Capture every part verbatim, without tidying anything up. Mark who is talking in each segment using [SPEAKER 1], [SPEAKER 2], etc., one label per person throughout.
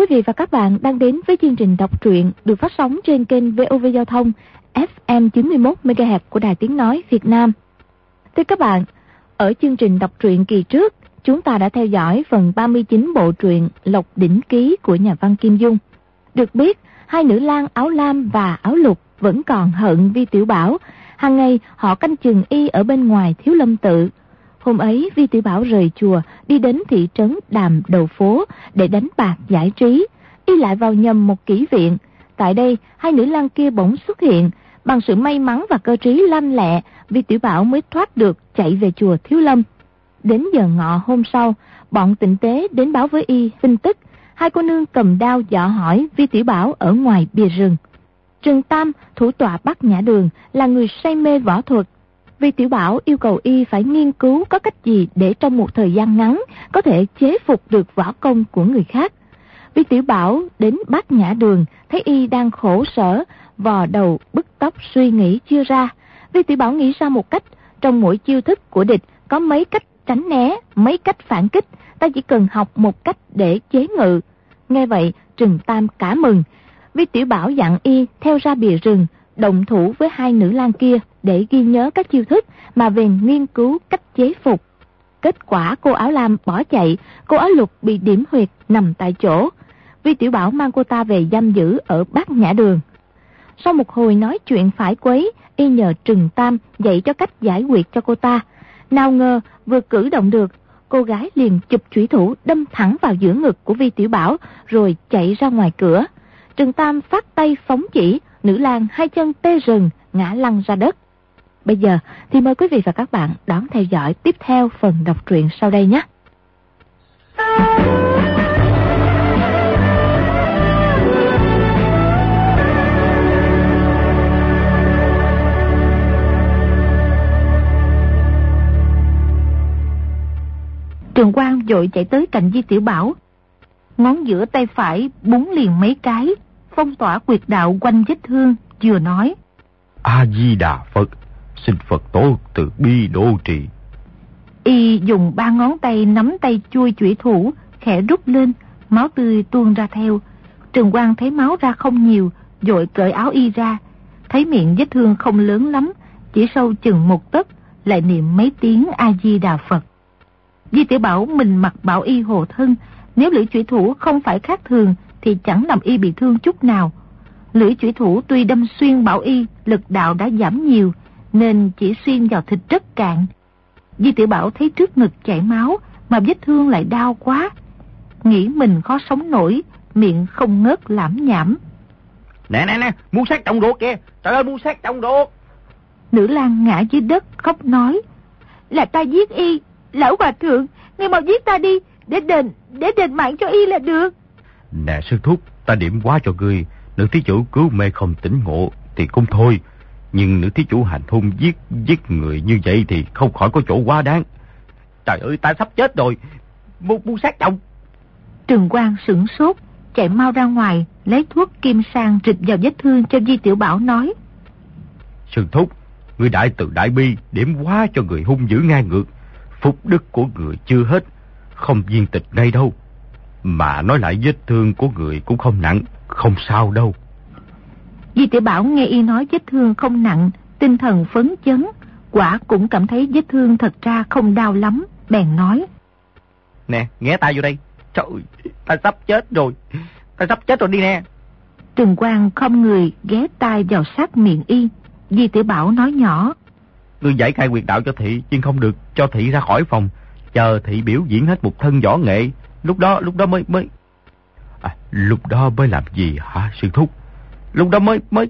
[SPEAKER 1] vị và các bạn đang đến với chương trình đọc truyện được phát sóng trên kênh vê o vê Giao thông ép em chín mươi mốt mê ga héc của Đài Tiếng Nói Việt Nam. Thưa các bạn, ở chương trình đọc truyện kỳ trước, chúng ta đã theo dõi phần ba mươi chín bộ truyện Lộc Đỉnh Ký của nhà văn Kim Dung. Được biết, hai nữ lang áo lam và áo lục vẫn còn hận Vi Tiểu Bảo. Hàng ngày họ canh chừng y ở bên ngoài Thiếu Lâm Tự. Hôm ấy Vi Tiểu Bảo rời chùa đi đến thị trấn Đàm Đầu Phố để đánh bạc giải trí. Y lại vào nhầm một kỹ viện. Tại đây hai nữ lang kia bỗng xuất hiện. Bằng sự may mắn và cơ trí lanh lẹ, Vi Tiểu Bảo mới thoát được chạy về chùa Thiếu Lâm. Đến giờ ngọ hôm sau, bọn tịnh tế đến báo với y tin tức hai cô nương cầm đao dọa hỏi Vi Tiểu Bảo ở ngoài bìa rừng. Trừng Tam, thủ tọa Bát Nhã Đường, là người say mê võ thuật. Vi Tiểu Bảo yêu cầu y phải nghiên cứu có cách gì để trong một thời gian ngắn có thể chế phục được võ công của người khác. Vi Tiểu Bảo đến Bát Nhã Đường, thấy y đang khổ sở, vò đầu bứt tóc suy nghĩ chưa ra. Vi Tiểu Bảo nghĩ ra một cách, trong mỗi chiêu thức của địch có mấy cách tránh né, mấy cách phản kích, ta chỉ cần học một cách để chế ngự. Nghe vậy, Trừng Tam cả mừng. Vi Tiểu Bảo dặn y theo ra bìa rừng, động thủ với hai nữ lang kia để ghi nhớ các chiêu thức mà về nghiên cứu cách chế phục. Kết quả cô áo lam bỏ chạy, cô áo lục bị điểm huyệt nằm tại chỗ. Vi Tiểu Bảo mang cô ta về giam giữ ở Bát Nhã Đường. Sau một hồi nói chuyện phải quấy, y nhờ Trừng Tam dạy cho cách giải quyết cho cô ta. Nào ngờ vừa cử động được, cô gái liền chụp chủy thủ đâm thẳng vào giữa ngực của Vi Tiểu Bảo rồi chạy ra ngoài cửa. Trừng Tam phát tay phóng chỉ, nữ lang hai chân tê rần ngã lăn ra đất. Bây giờ thì mời quý vị và các bạn đón theo dõi tiếp theo phần đọc truyện sau đây nhé. Trường Quang vội chạy tới cạnh Vi Tiểu Bảo, ngón giữa tay phải búng liền mấy cái, phong tỏa quyệt đạo quanh vết thương, vừa nói:
[SPEAKER 2] A Di Đà Phật, xin Phật tổ từ bi độ trì.
[SPEAKER 3] Y dùng ba ngón tay nắm tay chui chủy thủ, khẽ rút lên, máu tươi tuôn ra theo. Trường Quang thấy máu ra không nhiều, vội cởi áo y ra, thấy miệng vết thương không lớn lắm, chỉ sâu chừng một tấc, lại niệm mấy tiếng A Di Đà Phật. Vi Tiểu Bảo mình mặc bảo y hộ thân, nếu lưỡi chủy thủ không phải khác thường thì chẳng làm y bị thương chút nào. Lưỡi chủy thủ tuy đâm xuyên bảo y, lực đạo đã giảm nhiều, nên chỉ xuyên vào thịt rất cạn. Vi Tiểu Bảo thấy trước ngực chảy máu, mà vết thương lại đau quá, nghĩ mình khó sống nổi, miệng không ngớt lảm nhảm:
[SPEAKER 4] Nè nè nè, mua xác trọng ruột kìa, trời ơi mua xác trọng ruột.
[SPEAKER 3] Nữ lang ngã dưới đất khóc nói: Là ta giết y, lão hòa thượng, ngươi mau giết ta đi, để đền, để đền mạng cho y là được.
[SPEAKER 2] Nè sư thúc, ta điểm quá cho ngươi, nữ thí chủ cứu mê không tỉnh ngộ thì cũng thôi, nhưng nữ thí chủ hành hung giết giết người như vậy thì không khỏi có chỗ quá đáng.
[SPEAKER 4] Trời ơi, ta sắp chết rồi, mua mua xác chồng.
[SPEAKER 3] Trừng Quang sửng sốt, chạy mau ra ngoài lấy thuốc kim sang rịch vào vết thương cho Vi Tiểu Bảo, nói:
[SPEAKER 2] Sư thúc, ngươi đại từ đại bi, điểm quá cho người hung dữ ngang ngược, phúc đức của người chưa hết, không viên tịch ngay đâu. Mà nói lại vết thương của người cũng không nặng, không sao đâu.
[SPEAKER 3] Vi Tiểu Bảo nghe y nói vết thương không nặng, tinh thần phấn chấn, quả cũng cảm thấy vết thương thật ra không đau lắm, bèn nói:
[SPEAKER 4] Nè, nghe ta vô đây. Trời ơi, ta sắp chết rồi, ta sắp chết rồi đi nè.
[SPEAKER 3] Trừng Quang không người ghé tai vào sát miệng y. Vi Tiểu Bảo nói nhỏ:
[SPEAKER 2] Ngươi giải khai quyệt đạo cho thị, nhưng không được cho thị ra khỏi phòng, chờ thị biểu diễn hết một thân võ nghệ, lúc đó lúc đó mới mới à, lúc đó mới làm gì hả sư thúc?
[SPEAKER 4] Lúc đó mới mới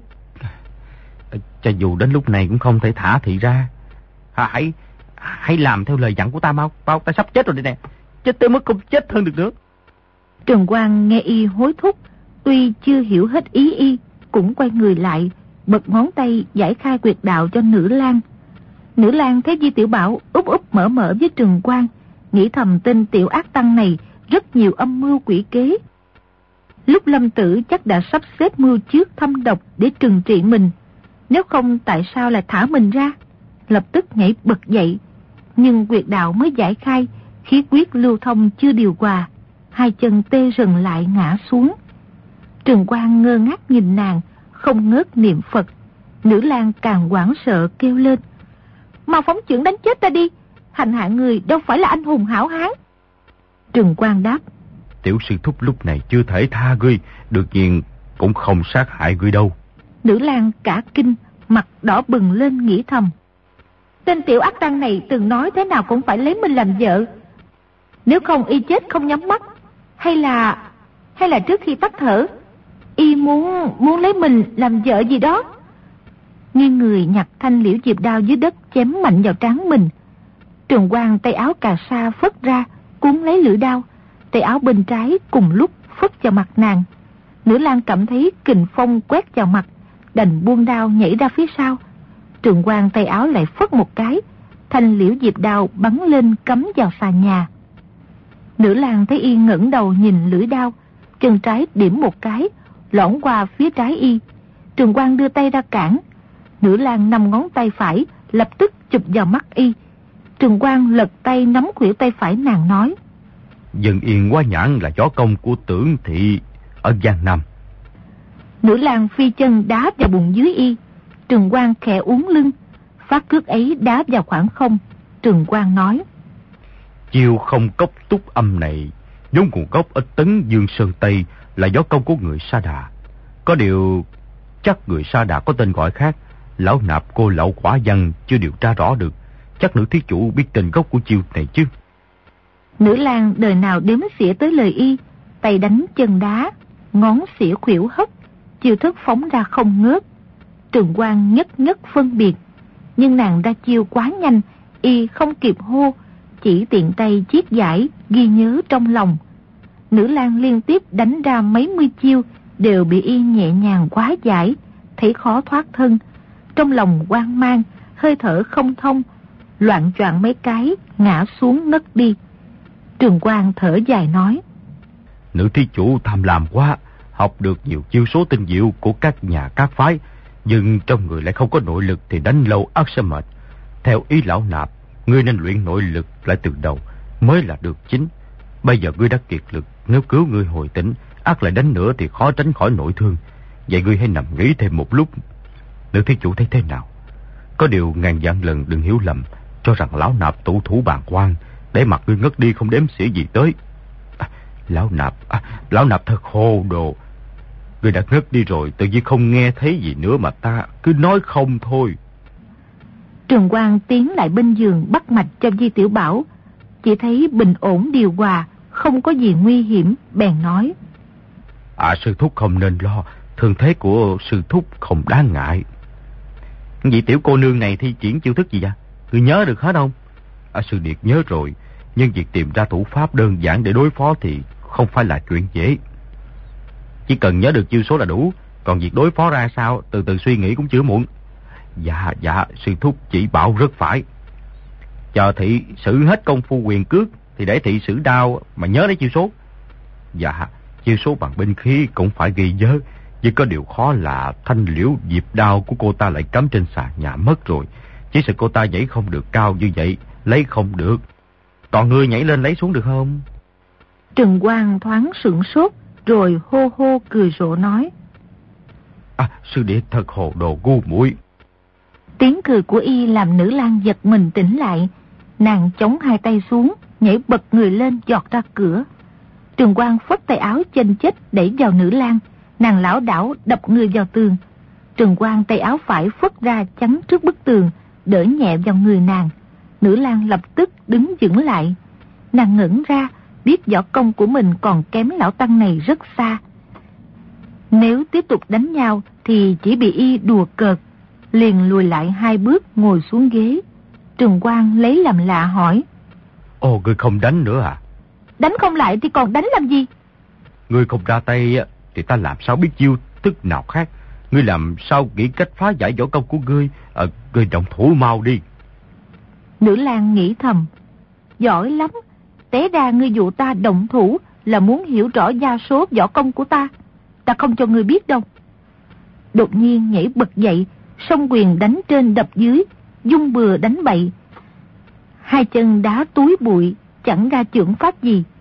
[SPEAKER 2] cho dù đến lúc này cũng không thể thả thị ra.
[SPEAKER 4] À, hãy hãy làm theo lời dặn của ta mau, mau, ta sắp chết rồi đây nè, chết tới mức không chết hơn được nữa.
[SPEAKER 3] Trừng Quang nghe y hối thúc, tuy chưa hiểu hết ý y, cũng quay người lại, bật ngón tay giải khai quyệt đạo cho nữ lang. Nữ lang thấy Vi Tiểu Bảo úp úp mở mở với Trừng Quang, nghĩ thầm tên tiểu ác tăng này rất nhiều âm mưu quỷ kế. Lúc Lâm Tử chắc đã sắp xếp mưu trước thâm độc để trừng trị mình, nếu không tại sao lại thả mình ra. Lập tức nhảy bật dậy, nhưng quyệt đạo mới giải khai, khí huyết lưu thông chưa điều hòa, hai chân tê rần lại ngã xuống. Trừng Quang ngơ ngác nhìn nàng, không ngớt niệm Phật. Nữ lang càng hoảng sợ kêu lên: mau phóng chưởng đánh chết ta đi, hành hạ người đâu phải là anh hùng hảo hán. Trừng Quang đáp:
[SPEAKER 2] tiểu sư thúc lúc này chưa thể tha ngươi, đương nhiên cũng không sát hại ngươi đâu.
[SPEAKER 3] Nữ lang cả kinh, mặt đỏ bừng lên nghĩ thầm: tên tiểu ác tăng này từng nói thế nào cũng phải lấy mình làm vợ, nếu không y chết không nhắm mắt, hay là hay là trước khi tắt thở y muốn muốn lấy mình làm vợ gì đó. Nghiêng người nhặt thanh liễu diệp đao dưới đất chém mạnh vào trán mình. Trường Quang tay áo cà sa phất ra cuốn lấy lưỡi đao, tay áo bên trái cùng lúc phất vào mặt nàng. Nữ lang cảm thấy kình phong quét vào mặt, đành buông đao nhảy ra phía sau. Trường Quang tay áo lại phất một cái, thanh liễu diệp đao bắn lên cắm vào sàn nhà. Nữ lang thấy y ngẩng đầu nhìn lưỡi đao, chân trái điểm một cái lõn qua phía trái y. Trường Quang đưa tay ra cản. Nữ lang năm ngón tay phải lập tức chụp vào mắt y. Trường Quang lật tay nắm khuỷu tay phải nàng nói:
[SPEAKER 2] Dân Yên Quá Nhãn là võ công của Tưởng thị ở Giang Nam.
[SPEAKER 3] Nữ lang phi chân đá vào bụng dưới y. Trường Quang khẽ uốn lưng, phát cước ấy đá vào khoảng không. Trường Quang nói:
[SPEAKER 2] chiêu không cốc túc âm này vốn nguồn gốc ở Tấn Dương Sơn Tây, là võ công của người Sa Đà. Có điều chắc người Sa Đà có tên gọi khác, lão nạp cô lậu quả văn chưa điều tra rõ được. Chắc nữ thí chủ biết tên gốc của chiêu này chứ.
[SPEAKER 3] Nữ lang đời nào đếm xỉa tới lời y, tay đánh chân đá, ngón xỉa khuỷu hất, chiêu thức phóng ra không ngớt. Trường Quang nhất nhất phân biệt, nhưng nàng ra chiêu quá nhanh, y không kịp hô, chỉ tiện tay chiết giải ghi nhớ trong lòng. Nữ lang liên tiếp đánh ra mấy mươi chiêu đều bị y nhẹ nhàng quá giải, thấy khó thoát thân. Trong lòng hoang mang, hơi thở không thông, loạn choạng mấy cái ngã xuống ngất đi. Trường Quang thở dài nói:
[SPEAKER 2] nữ thí chủ tham lam quá, học được nhiều chiêu số tinh diệu của các nhà các phái, nhưng trong người lại không có nội lực thì đánh lâu ắt sẽ mệt. Theo ý lão nạp, ngươi nên luyện nội lực lại từ đầu mới là được chính. Bây giờ ngươi đã kiệt lực, nếu cứu ngươi hồi tỉnh, ắt lại đánh nữa thì khó tránh khỏi nội thương. Vậy ngươi hãy nằm nghỉ thêm một lúc. Nữ thí chủ thấy thế nào? Có điều ngàn vạn lần đừng hiểu lầm, cho rằng lão nạp tụ thủ bàn quan để mặt ngươi ngất đi không đếm xỉa gì tới. À, lão nạp, à, lão nạp thật hồ đồ. Ngươi đã ngất đi rồi, tự nhiên không nghe thấy gì nữa mà ta cứ nói không thôi.
[SPEAKER 3] Trường Quang tiến lại bên giường bắt mạch cho Di Tiểu Bảo, chỉ thấy bình ổn điều hòa, không có gì nguy hiểm, bèn nói:
[SPEAKER 2] À, sư thúc không nên lo, thương thế của sư thúc không đáng ngại.
[SPEAKER 4] Vị tiểu cô nương này thi triển chiêu thức gì vậy? Ngươi nhớ được hết không?
[SPEAKER 2] À, sư điệt nhớ rồi, nhưng việc tìm ra thủ pháp đơn giản để đối phó thì không phải là chuyện dễ.
[SPEAKER 4] Chỉ cần nhớ được chiêu số là đủ, còn việc đối phó ra sao từ từ suy nghĩ cũng chưa muộn.
[SPEAKER 2] Dạ, dạ, sư thúc chỉ bảo rất phải.
[SPEAKER 4] Chờ thị sử hết công phu quyền cước thì để thị sử đao mà nhớ lấy chiêu số.
[SPEAKER 2] Dạ, chiêu số bằng binh khí cũng phải ghi nhớ, nhưng có điều khó là thanh liễu diệp đao của cô ta lại cắm trên sàn nhà mất rồi. Chỉ sợ cô ta nhảy không được cao như vậy, lấy không được.
[SPEAKER 4] Còn ngươi nhảy lên lấy xuống được không?
[SPEAKER 3] Trừng Quang thoáng sửng sốt, rồi hô hô cười rộ nói:
[SPEAKER 2] À, sư đệ thật hồ đồ ngu muội.
[SPEAKER 3] Tiếng cười của y làm nữ lang giật mình tỉnh lại. Nàng chống hai tay xuống, nhảy bật người lên giọt ra cửa. Trường Quang phất tay áo chênh chếch đẩy vào nữ lang, nàng lảo đảo đập người vào tường. Trường Quang tay áo phải phất ra chắn trước bức tường, đỡ nhẹ vào người nàng. Nữ lang lập tức đứng vững lại. Nàng ngẩn ra, biết võ công của mình còn kém lão tăng này rất xa. Nếu tiếp tục đánh nhau thì chỉ bị y đùa cợt. Liền lùi lại hai bước ngồi xuống ghế. Trường Quang lấy làm lạ hỏi:
[SPEAKER 2] Ồ, ngươi không đánh nữa à?
[SPEAKER 3] Đánh không lại thì còn đánh làm gì?
[SPEAKER 2] Ngươi không ra tay thì ta làm sao biết chiêu thức nào khác? Ngươi làm sao nghĩ cách phá giải võ công của ngươi? À, ngươi động thủ mau đi.
[SPEAKER 3] Nữ lang nghĩ thầm: giỏi lắm, té ra ngươi dụ ta động thủ là muốn hiểu rõ gia số võ công của ta. Ta không cho ngươi biết đâu. Đột nhiên nhảy bật dậy, song quyền đánh trên đập dưới, dung bừa đánh bậy. Hai chân đá túi bụi, chẳng ra chưởng pháp gì.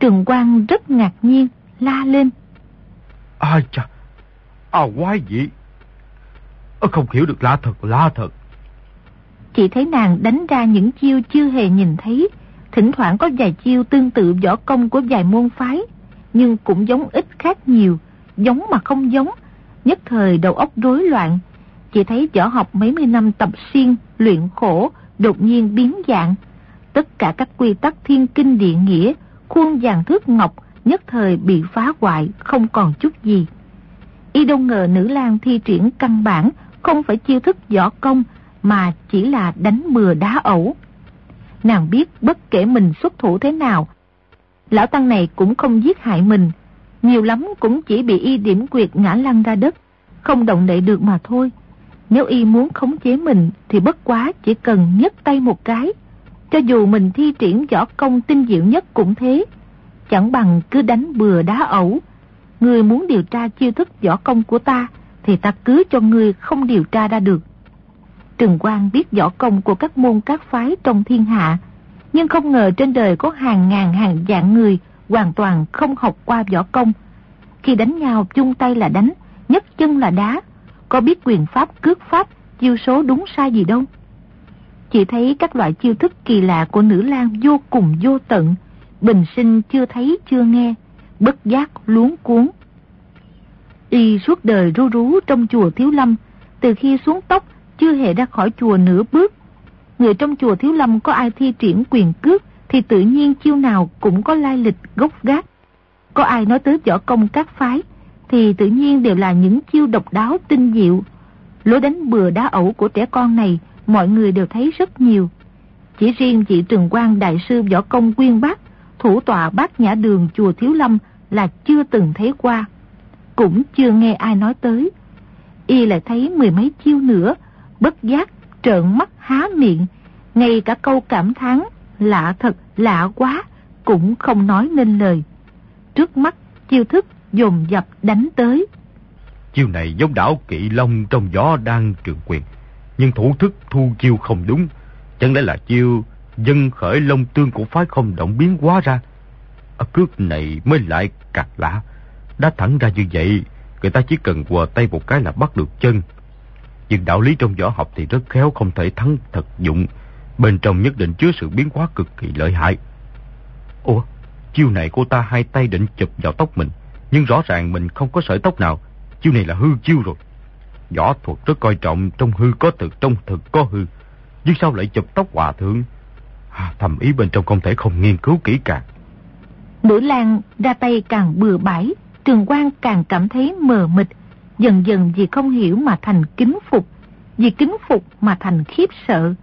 [SPEAKER 3] Trừng Quang rất ngạc nhiên, la lên:
[SPEAKER 2] Ai chà, à quái dị, không hiểu được, lạ thật, lạ thật.
[SPEAKER 3] Chỉ thấy nàng đánh ra những chiêu chưa hề nhìn thấy, thỉnh thoảng có vài chiêu tương tự võ công của vài môn phái, nhưng cũng giống ít khác nhiều, giống mà không giống. Nhất thời đầu óc rối loạn, chỉ thấy võ học mấy mươi năm tập xuyên luyện khổ đột nhiên biến dạng. Tất cả các quy tắc thiên kinh địa nghĩa, khuôn vàng thước ngọc nhất thời bị phá hoại, không còn chút gì. Y đâu ngờ nữ lang thi triển căn bản không phải chiêu thức võ công, mà chỉ là đánh bừa đá ẩu. Nàng biết bất kể mình xuất thủ thế nào, lão tăng này cũng không giết hại mình, nhiều lắm cũng chỉ bị y điểm quyệt ngã lăn ra đất, không động đậy được mà thôi. Nếu y muốn khống chế mình thì bất quá chỉ cần nhấc tay một cái, cho dù mình thi triển võ công tinh diệu nhất cũng thế, chẳng bằng cứ đánh bừa đá ẩu. Ngươi muốn điều tra chiêu thức võ công của ta thì ta cứ cho ngươi không điều tra ra được. Trừng Quang biết võ công của các môn các phái trong thiên hạ, nhưng không ngờ trên đời có hàng ngàn hàng vạn người hoàn toàn không học qua võ công. Khi đánh nhau chung tay là đánh, nhấc chân là đá, có biết quyền pháp cước pháp, chiêu số đúng sai gì đâu. Chỉ thấy các loại chiêu thức kỳ lạ của nữ lang vô cùng vô tận, bình sinh chưa thấy chưa nghe, bất giác luống cuống. Y suốt đời ru rú trong chùa Thiếu Lâm, từ khi xuống tóc chưa hề ra khỏi chùa nửa bước. Người trong chùa Thiếu Lâm có ai thi triển quyền cước thì tự nhiên chiêu nào cũng có lai lịch gốc gác. Có ai nói tới võ công các phái thì tự nhiên đều là những chiêu độc đáo tinh diệu. Lối đánh bừa đá ẩu của trẻ con này mọi người đều thấy rất nhiều. Chỉ riêng vị Trừng Quang đại sư võ công uyên bác, thủ tọa Bát Nhã Đường chùa Thiếu Lâm là chưa từng thấy qua, cũng chưa nghe ai nói tới. Y lại thấy mười mấy chiêu nữa, bất giác trợn mắt há miệng, ngay cả câu cảm thán lạ thật, lạ quá cũng không nói nên lời. Trước mắt chiêu thức dồn dập đánh tới.
[SPEAKER 2] Chiêu này giống đảo Kỵ Long trong Võ Đan Trường Quyền, nhưng thủ thức thu chiêu không đúng. Chẳng lẽ là chiêu dân khởi long tương của phái không động biến hóa ra? Ở cước này mới lại càng lạ. Đá thẳng ra như vậy, người ta chỉ cần quờ tay một cái là bắt được chân. Nhưng đạo lý trong võ học thì rất khéo, không thể thắng thực dụng. Bên trong nhất định chứa sự biến hóa cực kỳ lợi hại. Ủa, chiêu này cô ta hai tay định chụp vào tóc mình, nhưng rõ ràng mình không có sợi tóc nào. Chiêu này là hư chiêu rồi. Võ thuật rất coi trọng trong hư có thực, trong thực có hư, nhưng sao lại chụp tóc hòa thượng? À, thầm ý bên trong không thể không nghiên cứu kỹ càng.
[SPEAKER 3] Nữ lang ra tay càng bừa bãi, Trừng Quang càng cảm thấy mờ mịt, dần dần vì không hiểu mà thành kính phục, vì kính phục mà thành khiếp sợ.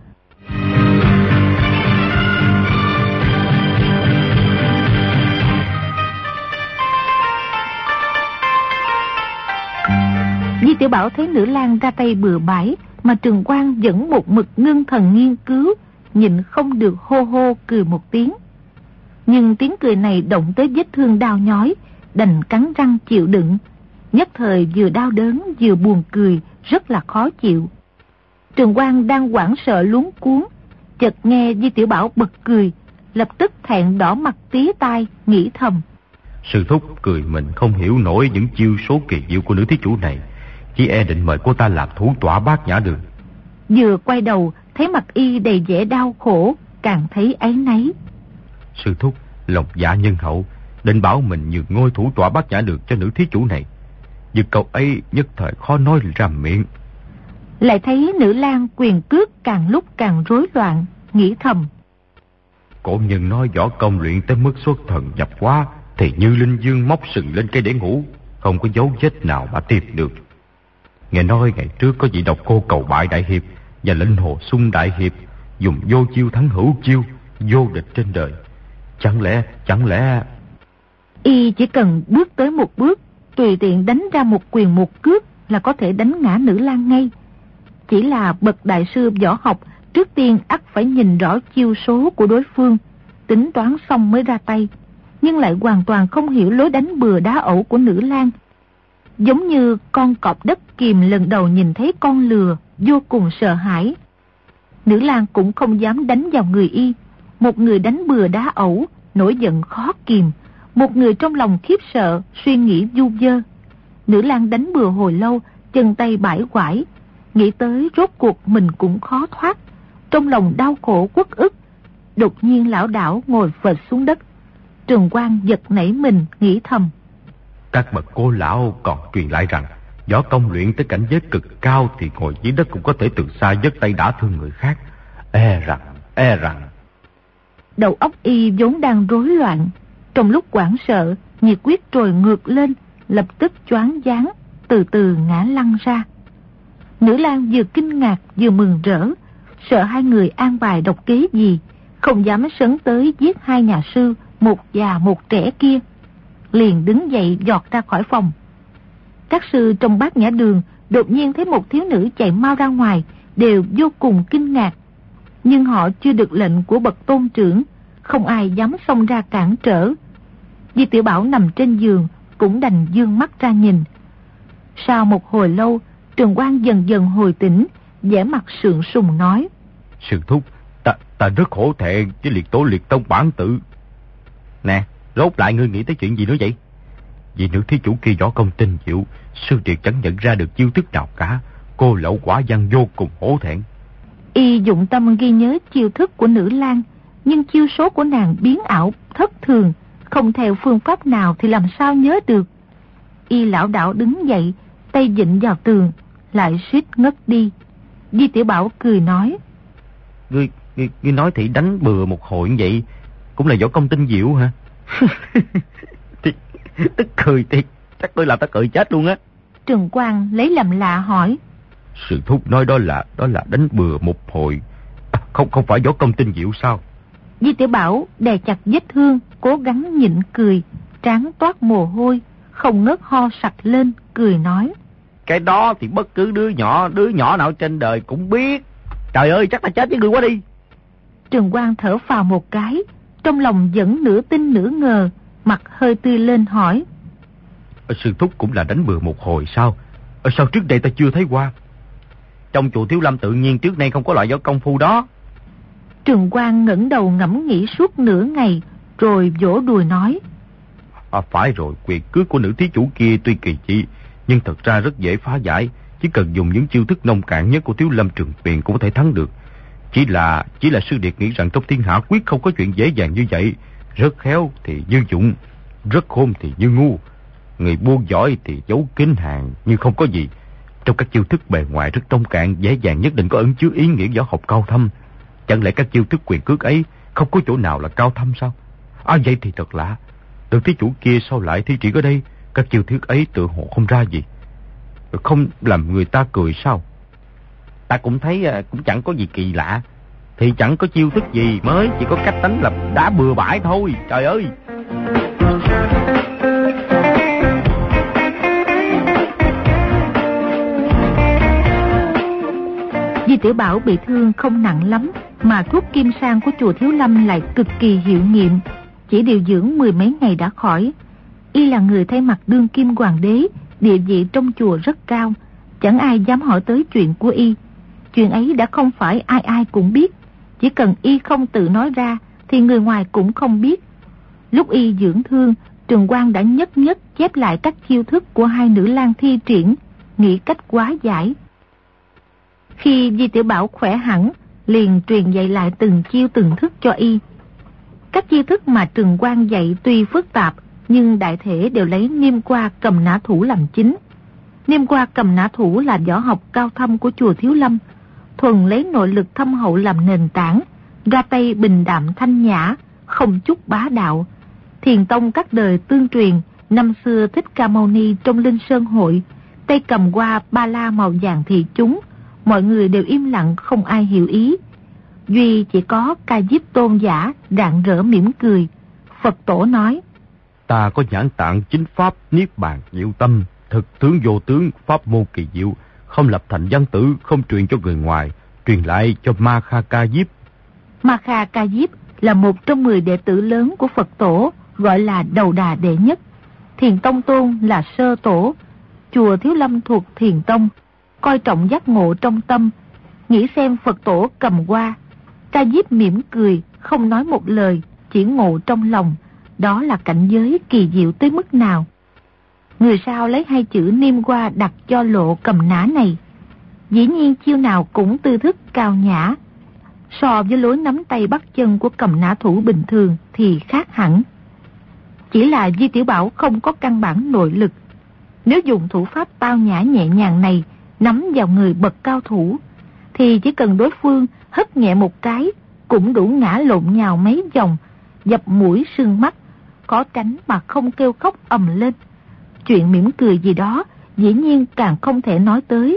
[SPEAKER 3] Di Tiểu Bảo thấy nữ lang ra tay bừa bãi mà Trừng Quang vẫn một mực ngưng thần nghiên cứu, nhịn không được hô hô cười một tiếng. Nhưng tiếng cười này động tới vết thương đau nhói, đành cắn răng chịu đựng. Nhất thời vừa đau đớn vừa buồn cười, rất là khó chịu. Trừng Quang đang hoảng sợ luống cuống, chợt nghe Di Tiểu Bảo bật cười, lập tức thẹn đỏ mặt tía tai, nghĩ thầm:
[SPEAKER 2] Sư thúc cười mình không hiểu nổi những chiêu số kỳ diệu của nữ thí chủ này, chỉ e định mời cô ta làm thủ tọa Bát Nhã Đường.
[SPEAKER 3] Vừa quay đầu thấy mặt y đầy vẻ đau khổ, càng thấy áy náy.
[SPEAKER 2] Sư thúc lòng dạ nhân hậu, định bảo mình nhường ngôi thủ tọa Bát Nhã Đường cho nữ thí chủ này, nhưng cậu ấy nhất thời khó nói ra miệng.
[SPEAKER 3] Lại thấy nữ lang quyền cước càng lúc càng rối loạn, nghĩ thầm:
[SPEAKER 2] Cổ nhân nói võ công luyện tới mức xuất thần nhập hóa thì như linh dương móc sừng lên cây để ngủ, không có dấu vết nào mà tìm được. Nghe nói ngày trước có vị độc cô Cầu Bại đại hiệp và lệnh Hồ Xung đại hiệp dùng vô chiêu thắng hữu chiêu, vô địch trên đời. Chẳng lẽ, chẳng lẽ...
[SPEAKER 3] Y chỉ cần bước tới một bước, tùy tiện đánh ra một quyền một cước là có thể đánh ngã nữ lang ngay. Chỉ là bậc đại sư võ học, trước tiên ắt phải nhìn rõ chiêu số của đối phương, tính toán xong mới ra tay, nhưng lại hoàn toàn không hiểu lối đánh bừa đá ẩu của nữ lang. Giống như con cọp đất kìm lần đầu nhìn thấy con lừa, vô cùng sợ hãi. Nữ lang cũng không dám đánh vào người y. Một người đánh bừa đá ẩu, nổi giận khó kìm, một người trong lòng khiếp sợ, suy nghĩ vu vơ. Nữ lang đánh bừa hồi lâu, chân tay bãi quải, nghĩ tới rốt cuộc mình cũng khó thoát, trong lòng đau khổ uất ức. Đột nhiên lão đảo ngồi phịch xuống đất. Trường Quang giật nảy mình, nghĩ thầm:
[SPEAKER 2] các bậc cô lão còn truyền lại rằng võ công luyện tới cảnh giới cực cao thì ngồi dưới đất cũng có thể từ xa giơ tay đả thương người khác. E rằng, e rằng.
[SPEAKER 3] Đầu óc y vốn đang rối loạn, trong lúc hoảng sợ, nhiệt huyết trồi ngược lên, lập tức choáng váng, từ từ ngã lăn ra. Nữ lang vừa kinh ngạc vừa mừng rỡ, sợ hai người an bài độc kế gì, không dám sấn tới giết hai nhà sư, một già một trẻ kia, liền đứng dậy giọt ra khỏi phòng. Các sư trong Bát Nhã Đường đột nhiên thấy một thiếu nữ chạy mau ra ngoài, đều vô cùng kinh ngạc, nhưng họ chưa được lệnh của bậc tôn trưởng, không ai dám xông ra cản trở. Di Tiểu Bảo nằm trên giường cũng đành dương mắt ra nhìn. Sau một hồi lâu, Trường Quang dần dần hồi tỉnh, vẻ mặt sượng sùng nói:
[SPEAKER 2] Sư thúc, ta ta rất khổ thẹn với liệt tổ liệt tông bản tự.
[SPEAKER 4] Nè, rốt lại ngươi nghĩ tới chuyện gì nữa vậy?
[SPEAKER 2] Vì nữ thí chủ kia võ công tinh diệu, sư triệt chẳng nhận ra được chiêu thức nào cả. Cô lậu quả văn vô cùng hổ thẹn.
[SPEAKER 3] Y dụng tâm ghi nhớ chiêu thức của nữ lang, nhưng chiêu số của nàng biến ảo thất thường, không theo phương pháp nào thì làm sao nhớ được. Y lảo đảo đứng dậy, tay vịn vào tường, lại suýt ngất đi. Di Tiểu Bảo cười nói:
[SPEAKER 4] Ngươi, ngươi, ngươi nói thì đánh bừa một hồi như vậy cũng là võ công tinh diệu hả? Thì, tức cười thiệt, chắc tôi làm ta cười chết luôn á.
[SPEAKER 3] Trường Quang lấy làm lạ hỏi:
[SPEAKER 2] Sư thúc nói đó là đó là đánh bừa một hồi, à, không không phải võ công tinh diệu sao?
[SPEAKER 3] Di Tiểu Bảo đè chặt vết thương, cố gắng nhịn cười, trán toát mồ hôi, không ngớt ho sặc lên, cười nói:
[SPEAKER 4] Cái đó thì bất cứ đứa nhỏ, đứa nhỏ nào trên đời cũng biết. Trời ơi, chắc ta chết với ngươi quá đi.
[SPEAKER 3] Trường Quang thở phào một cái, trong lòng vẫn nửa tin nửa ngờ, mặt hơi tươi lên hỏi:
[SPEAKER 2] Sư thúc cũng là đánh bừa một hồi sao? Sao trước đây ta chưa thấy qua?
[SPEAKER 4] Trong chùa Thiếu Lâm tự nhiên trước nay không có loại võ công phu đó.
[SPEAKER 3] Trường Quang ngẩng đầu ngẫm nghĩ suốt nửa ngày, rồi vỗ đùi nói:
[SPEAKER 2] À, phải rồi, quyền cước của nữ thí chủ kia tuy kỳ dị, nhưng thật ra rất dễ phá giải. Chỉ cần dùng những chiêu thức nông cạn nhất của Thiếu Lâm Trường Tuyền cũng có thể thắng được. Chỉ là chỉ là sư điệt nghĩ rằng trong thiên hạ quyết không có chuyện dễ dàng như vậy. Rất khéo thì như dụng, rất khôn thì như ngu. Người buôn giỏi thì giấu kín hàng nhưng không có gì. Trong các chiêu thức bề ngoài rất nông cạn, dễ dàng nhất định có ẩn chứa ý nghĩa võ học cao thâm. Chẳng lẽ các chiêu thức quyền cước ấy không có chỗ nào là cao thâm sao? À, vậy thì thật lạ. Từ thí chủ kia sao lại thi triển ở đây? Các chiêu thức ấy tự hồ không ra gì, không làm người ta cười sao?
[SPEAKER 4] Ta cũng thấy cũng chẳng có gì kỳ lạ. Thì chẳng có chiêu thức gì mới, chỉ có cách đánh là đá bừa bãi thôi. Trời ơi!
[SPEAKER 3] Di Tiểu Bảo bị thương không nặng lắm, mà thuốc kim sang của chùa Thiếu Lâm lại cực kỳ hiệu nghiệm, chỉ điều dưỡng mười mấy ngày đã khỏi. Y là người thay mặt đương kim hoàng đế, địa vị trong chùa rất cao, chẳng ai dám hỏi tới chuyện của y. Chuyện ấy đã không phải ai ai cũng biết, chỉ cần y không tự nói ra thì người ngoài cũng không biết. Lúc y dưỡng thương, Trường Quang đã nhất nhất chép lại các chiêu thức của hai nữ lang thi triển, nghĩ cách hóa giải. Khi Di Tiểu Bảo khỏe hẳn, liền truyền dạy lại từng chiêu từng thức cho y. Các chiêu thức mà Trường Quang dạy tuy phức tạp, nhưng đại thể đều lấy Niêm Qua Cầm Nã Thủ làm chính. Niêm Qua Cầm Nã Thủ là võ học cao thâm của chùa Thiếu Lâm, thuần lấy nội lực thâm hậu làm nền tảng, ra tay bình đạm thanh nhã, không chút bá đạo. Thiền tông các đời tương truyền, năm xưa Thích Ca Mâu Ni trong Linh Sơn hội, tay cầm qua ba la màu vàng thị chúng, mọi người đều im lặng không ai hiểu ý. Duy chỉ có Ca Diếp tôn giả rạng rỡ mỉm cười. Phật tổ nói:
[SPEAKER 2] Ta có nhãn tạng chính pháp niết bàn diệu tâm, thực tướng vô tướng, pháp môn kỳ diệu, không lập thành văn tử, không truyền cho người ngoài, truyền lại cho Ma Kha Ca Diếp.
[SPEAKER 3] Ma Kha Ca Diếp là một trong mười đệ tử lớn của Phật tổ, gọi là đầu đà đệ nhất. Thiền Tông Tôn là sơ tổ. Chùa Thiếu Lâm thuộc Thiền Tông, coi trọng giác ngộ trong tâm. Nghĩ xem Phật tổ cầm qua, Ca Diếp mỉm cười, không nói một lời, chỉ ngộ trong lòng, đó là cảnh giới kỳ diệu tới mức nào. Người sao lấy hai chữ niêm qua đặt cho lộ cầm nã này. Dĩ nhiên chiêu nào cũng tư thức cao nhã, so với lối nắm tay bắt chân của cầm nã thủ bình thường thì khác hẳn. Chỉ là Di Tiểu Bảo không có căn bản nội lực. Nếu dùng thủ pháp tao nhã nhẹ nhàng này nắm vào người bậc cao thủ, thì chỉ cần đối phương hất nhẹ một cái cũng đủ ngã lộn nhào mấy vòng, dập mũi sưng mắt, có tránh mà không kêu khóc ầm lên. Chuyện mỉm cười gì đó dĩ nhiên càng không thể nói tới.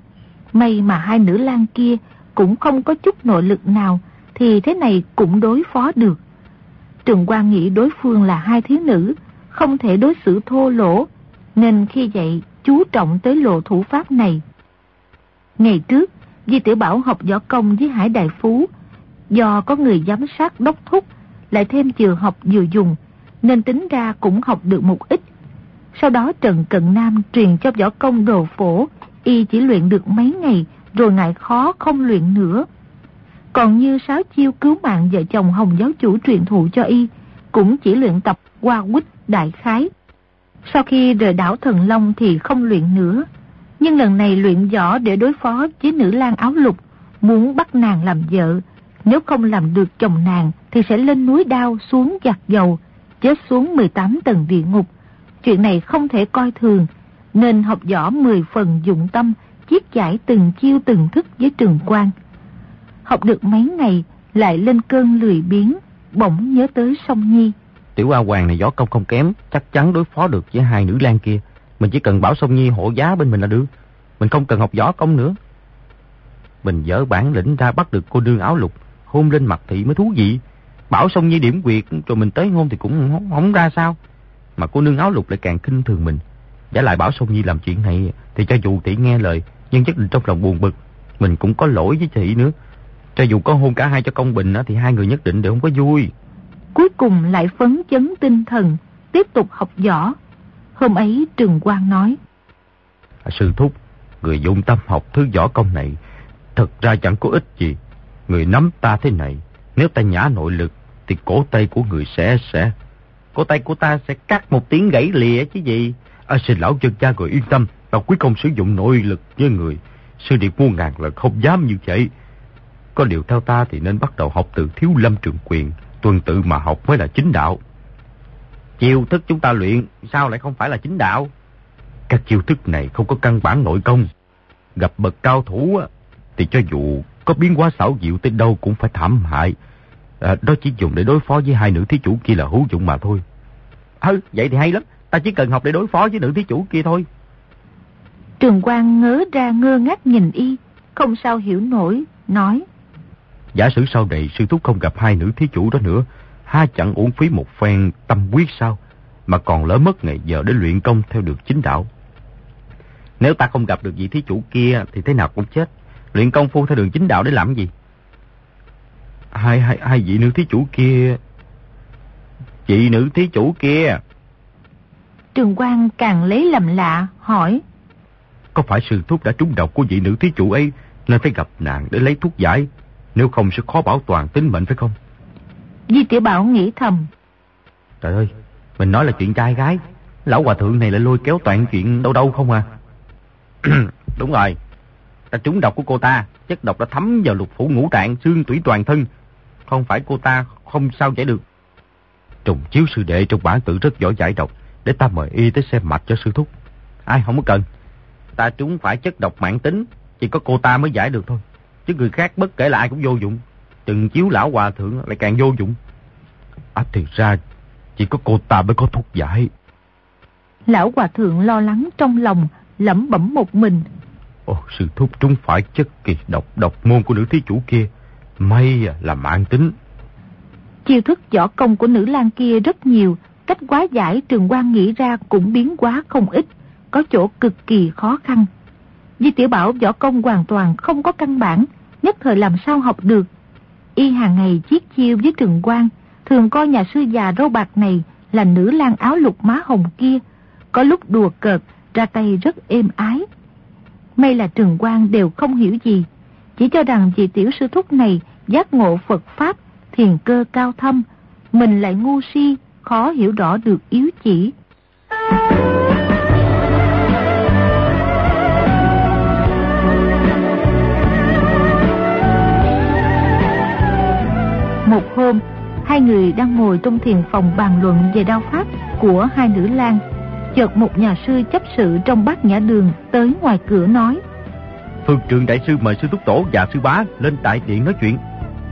[SPEAKER 3] May mà hai nữ lang kia cũng không có chút nội lực nào, thì thế này cũng đối phó được. Trừng Quang nghĩ đối phương là hai thiếu nữ, không thể đối xử thô lỗ, nên khi vậy chú trọng tới lộ thủ pháp này. Ngày trước, Di Tiểu Bảo học võ công với Hải Đại Phú, do có người giám sát đốc thúc, lại thêm vừa học vừa dùng, nên tính ra cũng học được một ít. Sau đó Trần Cận Nam truyền cho võ công Đồ Phổ, y chỉ luyện được mấy ngày rồi ngại khó không luyện nữa. Còn như sáu chiêu cứu mạng vợ chồng Hồng giáo chủ truyền thụ cho y, cũng chỉ luyện tập qua quýt đại khái. Sau khi rời đảo Thần Long thì không luyện nữa. Nhưng lần này luyện võ để đối phó với nữ lang áo lục, muốn bắt nàng làm vợ. Nếu không làm được chồng nàng thì sẽ lên núi đao xuống giặt dầu, chết xuống mười tám tầng địa ngục. Chuyện này không thể coi thường, nên học võ mười phần dụng tâm, chiết giải từng chiêu từng thức với Trừng Quang. Học được mấy ngày lại lên cơn lười biếng, bỗng nhớ tới Song Nhi.
[SPEAKER 4] Tiểu A Hoàng này võ công không kém, chắc chắn đối phó được với hai nữ lang kia. Mình chỉ cần bảo Song Nhi hộ giá bên mình là được. Mình không cần học võ công nữa. Mình dở bản lĩnh ra bắt được cô nương áo lục, hôn lên mặt thị mới thú vị. Bảo Song Nhi điểm quyệt rồi mình tới hôn thì cũng không, không ra sao. Mà cô nương áo lục lại càng khinh thường mình. Giả lại bảo Song Nhi làm chuyện này thì cho dù thị nghe lời, nhưng chắc định trong lòng buồn bực. Mình cũng có lỗi với thị nữa. Cho dù có hôn cả hai cho công bình thì hai người nhất định đều không có vui.
[SPEAKER 3] Cuối cùng lại phấn chấn tinh thần, tiếp tục học võ. Hôm ấy Trừng Quang nói:
[SPEAKER 2] Sư thúc, người dụng tâm học thứ võ công này thật ra chẳng có ích gì. Người nắm ta thế này, nếu ta nhả nội lực thì cổ tay của người sẽ sẽ
[SPEAKER 4] cổ tay của ta sẽ cắt một tiếng gãy lìa chứ gì.
[SPEAKER 2] À, xin lão chân cha người yên tâm, ta quyết không sử dụng nội lực với người. Sư điệt muôn ngàn lần không dám như vậy. Có điều theo ta thì nên bắt đầu học từ Thiếu Lâm Trường Quyền, tuần tự mà học mới là chính đạo.
[SPEAKER 4] Chiêu thức chúng ta luyện sao lại không phải là chính đạo?
[SPEAKER 2] Các chiêu thức này không có căn bản nội công. Gặp bậc cao thủ thì cho dù có biến hóa xảo diệu tới đâu cũng phải thảm hại. À, đó chỉ dùng để đối phó với hai nữ thí chủ kia là hữu dụng mà thôi.
[SPEAKER 4] Ừ, vậy thì hay lắm. Ta chỉ cần học để đối phó với nữ thí chủ kia thôi.
[SPEAKER 3] Trường Quang ngớ ra ngơ ngác nhìn y, không sao hiểu nổi, nói:
[SPEAKER 2] Giả sử sau này sư thúc không gặp hai nữ thí chủ đó nữa, ha chẳng uổng phí một phen tâm quyết sao, mà còn lỡ mất ngày giờ để luyện công theo được chính đạo.
[SPEAKER 4] Nếu ta không gặp được vị thí chủ kia thì thế nào cũng chết. Luyện công phu theo đường chính đạo để làm gì?
[SPEAKER 2] Hai, hai, hai vị nữ thí chủ kia...
[SPEAKER 4] Chị nữ thí chủ kia...
[SPEAKER 3] Trường Quang càng lấy làm lạ, hỏi:
[SPEAKER 2] Có phải sư thúc đã trúng độc của vị nữ thí chủ ấy nên phải gặp nàng để lấy thuốc giải? Nếu không sẽ khó bảo toàn tính mệnh phải không?
[SPEAKER 3] Di Tiểu Bảo nghĩ thầm:
[SPEAKER 4] Trời ơi, mình nói là chuyện trai gái, lão hòa thượng này lại lôi kéo toàn chuyện đâu đâu không à. Đúng rồi, ta trúng độc của cô ta, chất độc đã thấm vào lục phủ ngũ tạng, xương tủy toàn thân. Không phải cô ta không sao giải được.
[SPEAKER 2] Trùng chiếu sư đệ trong bản tự rất giỏi giải độc, để ta mời y tới xem mạch cho sư thúc.
[SPEAKER 4] Ai không có cần. Ta trúng phải chất độc mãn tính, chỉ có cô ta mới giải được thôi. Chứ người khác bất kể là ai cũng vô dụng. Trừng chiếu lão hòa thượng lại càng vô dụng.
[SPEAKER 2] À thì ra chỉ có cô ta mới có thuốc giải.
[SPEAKER 3] Lão hòa thượng lo lắng trong lòng, lẩm bẩm một mình:
[SPEAKER 2] Ồ, sư thúc trúng phải chất kỳ độc độc môn của nữ thí chủ kia, may là mãn tính.
[SPEAKER 3] Chiêu thức võ công của nữ lang kia rất nhiều, cách hóa giải Trường Quang nghĩ ra cũng biến hóa không ít, có chỗ cực kỳ khó khăn. Di Tiểu Bảo võ công hoàn toàn không có căn bản, nhất thời làm sao học được. Y hàng ngày chiết chiêu với Trường Quang, thường coi nhà sư già râu bạc này là nữ lang áo lục má hồng kia, có lúc đùa cợt, ra tay rất êm ái. May là Trường Quang đều không hiểu gì, chỉ cho rằng vị tiểu sư thúc này giác ngộ Phật Pháp, thiền cơ cao thâm, mình lại ngu si, khó hiểu rõ được yếu chỉ. Một hôm, hai người đang ngồi trong thiền phòng bàn luận về đao pháp của hai nữ lang. Chợt một nhà sư chấp sự trong Bát Nhã Đường tới ngoài cửa nói:
[SPEAKER 2] Phương Trượng đại sư mời sư Túc Tổ và sư Bá lên đại điện nói chuyện.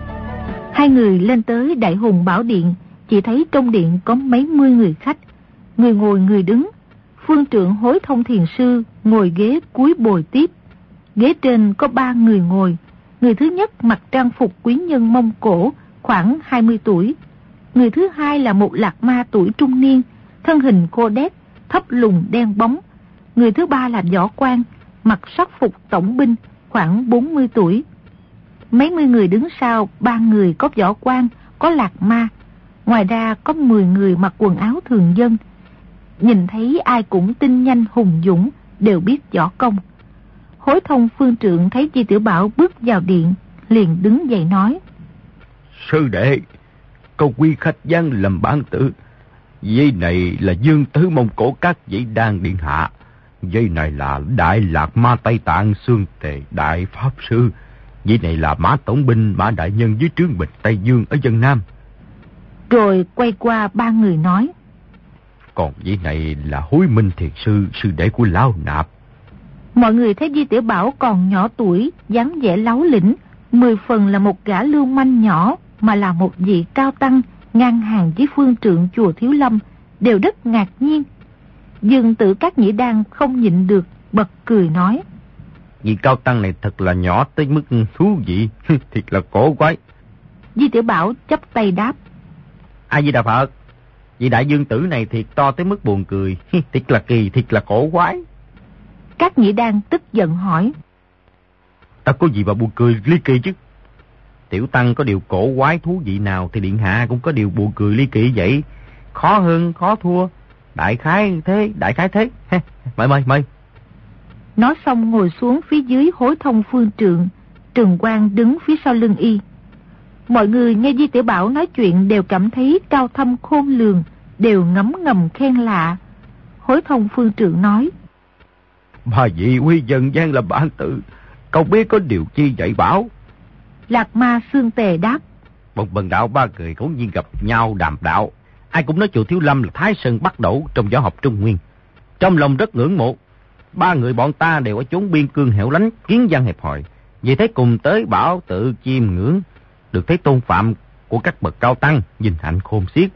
[SPEAKER 3] Hai người lên tới Đại Hùng Bảo Điện, chỉ thấy trong điện có mấy mươi người khách, người ngồi người đứng. Phương Trượng Hối Thông thiền sư ngồi ghế cuối bồi tiếp. Ghế trên có ba người ngồi. Người thứ nhất mặc trang phục quý nhân Mông Cổ, khoảng hai mươi tuổi. Người thứ hai là một lạc ma tuổi trung niên, thân hình cô đét, thấp lùn đen bóng. Người thứ ba là võ quan, mặc sắc phục tổng binh, khoảng bốn mươi tuổi. Mấy mươi người đứng sau, ba người có võ quan, có lạc ma. Ngoài ra có mười người mặc quần áo thường dân. Nhìn thấy ai cũng tinh nhanh hùng dũng, đều biết võ công. Hối Thông Phương Trượng thấy Di Tiểu Bảo bước vào điện, liền đứng dậy nói:
[SPEAKER 2] Sư đệ, có quy khách giang làm bản tử. Dây này là Dương Tứ Mông Cổ các vị đan điện hạ. Dây này là Đại Lạc Ma Tây Tạng Xương Tề Đại Pháp Sư. Dây này là Mã Tổng binh Mã Đại Nhân dưới trướng Bình Tây Dương ở Vân Nam.
[SPEAKER 3] Rồi quay qua ba người nói:
[SPEAKER 2] Còn dây này là Hối Minh Thiền Sư, sư đệ của Lão Nạp.
[SPEAKER 3] Mọi người thấy Di Tiểu Bảo còn nhỏ tuổi, dáng vẻ láu lĩnh, mười phần là một gã lưu manh nhỏ, mà là một vị cao tăng ngang hàng với Phương Trượng chùa Thiếu Lâm, đều rất ngạc nhiên. Dương Tử Các Nhĩ Đan không nhịn được, bật cười nói:
[SPEAKER 2] Vị cao tăng này thật là nhỏ tới mức thú vị, thiệt là cổ quái.
[SPEAKER 3] Di Tiểu Bảo chắp tay đáp:
[SPEAKER 4] A Di Đà Phật, vị đại dương tử này thiệt to tới mức buồn cười, thiệt là kỳ, thiệt là cổ quái.
[SPEAKER 3] Các Nhĩ Đan tức giận hỏi:
[SPEAKER 2] Ta có gì mà buồn cười ly kỳ chứ?
[SPEAKER 4] Tiểu tăng có điều cổ quái thú vị nào thì điện hạ cũng có điều buồn cười ly kỳ vậy. Khó hơn khó thua, đại khái thế, đại khái thế. Mời mời mời.
[SPEAKER 3] Nói xong ngồi xuống phía dưới Hối Thông Phương Trượng. Trừng Quang đứng phía sau lưng y. Mọi người nghe Di Tiểu Bảo nói chuyện đều cảm thấy cao thâm khôn lường, đều ngấm ngầm khen lạ. Hối Thông Phương Trượng nói:
[SPEAKER 2] Bà vị quy dân gian là bản tự, không biết có điều chi dạy bảo.
[SPEAKER 3] Lạc Ma Xương Tề đáp:
[SPEAKER 4] Một bần đạo ba người ngẫu nhiên gặp nhau đàm đạo, ai cũng nói chùa Thiếu Lâm là Thái Sơn Bắc Đẩu trong võ học Trung Nguyên. Trong lòng rất ngưỡng mộ. Ba người bọn ta đều ở chốn biên cương hẻo lánh, kiến văn hẹp hòi, vì thế cùng tới bảo tự chiêm ngưỡng, được thấy tôn phạm của các bậc cao tăng, vinh hạnh khôn xiết.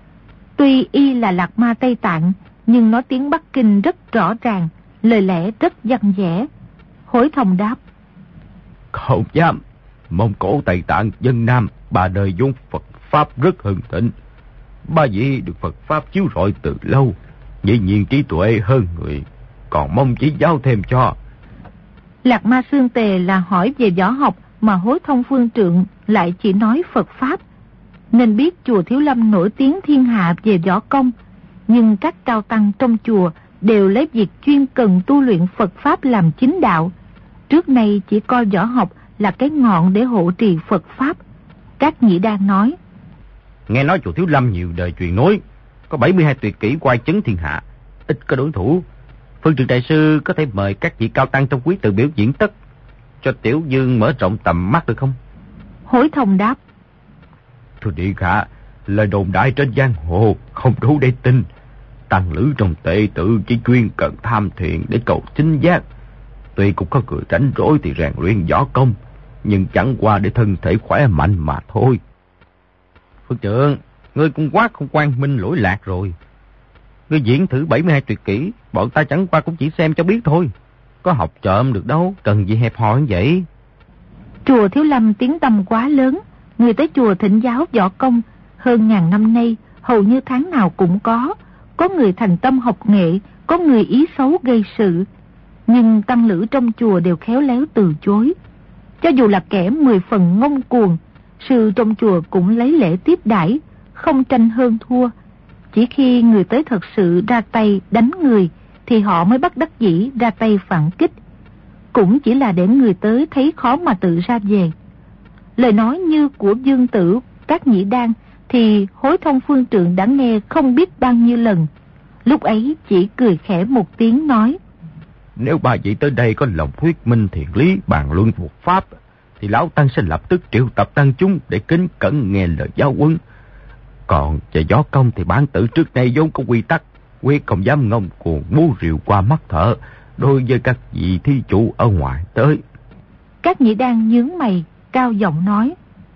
[SPEAKER 3] Tuy y là Lạc Ma Tây Tạng, nhưng nói tiếng Bắc Kinh rất rõ ràng, lời lẽ rất văn vẻ. Hối Thông đáp:
[SPEAKER 2] Không dám, Mông Cổ Tây Tạng Vân Nam ba đời vốn Phật Pháp rất hưng thịnh. Ba vị được Phật Pháp chiếu rọi từ lâu, dĩ nhiên trí tuệ hơn người, còn mong chỉ giáo thêm cho.
[SPEAKER 3] Lạc Ma Xương Tề là hỏi về võ học, mà Hối Thông Phương Trượng lại chỉ nói Phật Pháp. Nên biết chùa Thiếu Lâm nổi tiếng thiên hạ về võ công, nhưng các cao tăng trong chùa đều lấy việc chuyên cần tu luyện Phật Pháp làm chính đạo. Trước nay chỉ coi võ học là cái ngọn để hộ trì Phật Pháp. Các Nhĩ Đan nói:
[SPEAKER 4] Nghe nói chùa Thiếu Lâm nhiều đời truyền nối, có bảy mươi hai tuyệt kỹ quay chấn thiên hạ, ít có đối thủ. Phương Trượng đại sư có thể mời các vị cao tăng trong quý tự biểu diễn tất, cho tiểu dương mở rộng tầm mắt được không?
[SPEAKER 3] Hối Thông đáp:
[SPEAKER 2] Thưa điện hạ, lời đồn đại trên giang hồ không đủ để tin. Tăng lữ trong tệ tự chỉ chuyên cần tham thiền để cầu chính giác. Tuy cũng có người rảnh rỗi thì rèn luyện võ công, nhưng chẳng qua để thân thể khỏe mạnh mà thôi.
[SPEAKER 4] Phương Trượng, ngươi cũng quá không quang minh lỗi lạc rồi. Ngươi diễn thử bảy mươi hai tuyệt kỹ, bọn ta chẳng qua cũng chỉ xem cho biết thôi. Có học trộm được đâu, cần gì hẹp hòi như vậy.
[SPEAKER 3] Chùa Thiếu Lâm tiếng tăm quá lớn, người tới chùa thỉnh giáo võ công hơn ngàn năm nay, hầu như tháng nào cũng có. Có người thành tâm học nghệ, có người ý xấu gây sự. Nhưng tăng lữ trong chùa đều khéo léo từ chối. Cho dù là kẻ mười phần ngông cuồng, sư trong chùa cũng lấy lễ tiếp đãi, không tranh hơn thua. Chỉ khi người tới thật sự ra tay đánh người thì họ mới bắt đắc dĩ ra tay phản kích. Cũng chỉ là để người tới thấy khó mà tự ra về. Lời nói như của Dương Tử, Các Nhĩ Đan thì Hối Thông Phương Trượng đã nghe không biết bao nhiêu lần. Lúc ấy chỉ cười khẽ một tiếng nói:
[SPEAKER 2] Nếu ba vị tới đây có lòng thuyết minh thiện lý, bàn luận Phật pháp, thì lão tăng sẽ lập tức triệu tập tăng chúng để kính cẩn nghe lời giáo huấn. Còn về võ công thì bản tử trước nay vốn có quy tắc, quyết không dám ngông cuồng búa rìu qua mắt thợ đối với các vị thí chủ ở ngoài tới.
[SPEAKER 3] Các nhị đan nhướng mày, cao giọng nói: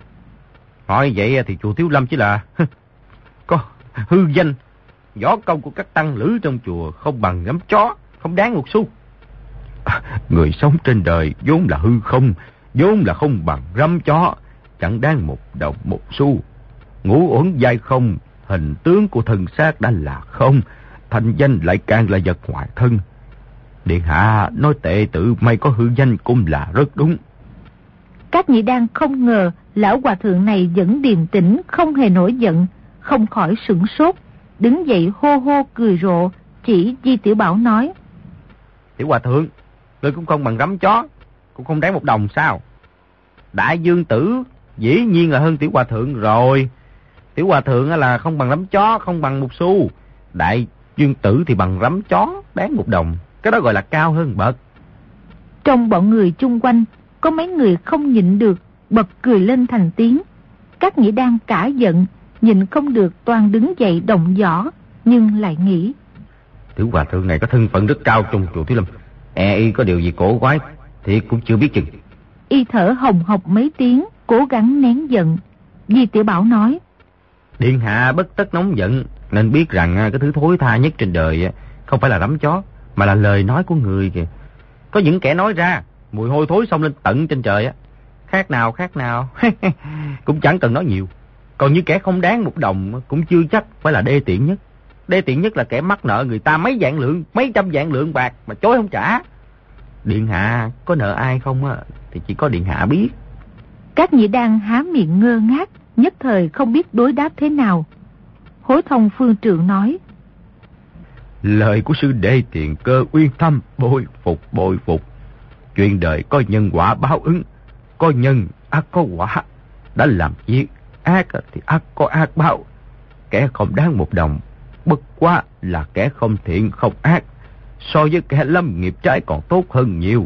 [SPEAKER 4] Hỏi vậy thì chùa Thiếu Lâm chỉ là có hư danh. Võ công của các tăng lữ trong chùa không bằng ngắm chó, không đáng một xu.
[SPEAKER 2] À, người sống trên đời vốn là hư không, vốn là không bằng rắm chó, chẳng đáng một đồng một xu. Ngũ uẩn giai không, hình tướng của thân xác đã là không, thành danh lại càng là vật ngoại thân. Điện hạ nói tệ tự may có hư danh cũng là rất đúng.
[SPEAKER 3] Các nhị đan không ngờ lão hòa thượng này vẫn điềm tĩnh, không hề nổi giận, không khỏi sửng sốt, đứng dậy hô hô cười rộ, chỉ Di Tiểu Bảo nói:
[SPEAKER 4] Tiểu hòa thượng, ngươi cũng không bằng rắm chó, cũng không đáng một đồng sao? Đại dương tử dĩ nhiên là hơn tiểu hòa thượng rồi. Tiểu hòa thượng là không bằng rắm chó, không bằng một xu. Đại dương tử thì bằng rắm chó, đáng một đồng. Cái đó gọi là cao hơn bậc.
[SPEAKER 3] Trong bọn người chung quanh, có mấy người không nhịn được, bật cười lên thành tiếng. Các nhị đan cả giận, nhịn không được toàn đứng dậy động võ, nhưng lại nghĩ:
[SPEAKER 4] Tiểu hòa thượng này có thân phận rất cao trong chùa Thiếu Lâm, e y có điều gì cổ quái thì cũng chưa biết chừng.
[SPEAKER 3] Y thở hồng hộc mấy tiếng, cố gắng nén giận. Di Tiểu Bảo nói:
[SPEAKER 4] Điện hạ bất tất nóng giận, nên biết rằng cái thứ thối tha nhất trên đời không phải là rắm chó, mà là lời nói của người kìa. Có những kẻ nói ra, mùi hôi thối xông lên tận trên trời á. Khác nào khác nào cũng chẳng cần nói nhiều. Còn như kẻ không đáng một đồng cũng chưa chắc phải là đê tiện nhất. Đê tiện nhất là kẻ mắc nợ người ta mấy vạn lượng, mấy trăm vạn lượng bạc mà chối không trả. Điện hạ có nợ ai không á thì chỉ có điện hạ biết.
[SPEAKER 3] Các nhị đan há miệng ngơ ngác, nhất thời không biết đối đáp thế nào. Hối Thông Phương Trượng nói:
[SPEAKER 2] Lời của sư đệ Tiền Cơ uyên thâm, bội phục bội phục. Chuyện đời có nhân quả báo ứng, có nhân ác có quả. Đã làm việc ác thì ác có ác báo. Kẻ không đáng một đồng bất quá là kẻ không thiện không ác, so với kẻ lâm nghiệp trái còn tốt hơn nhiều.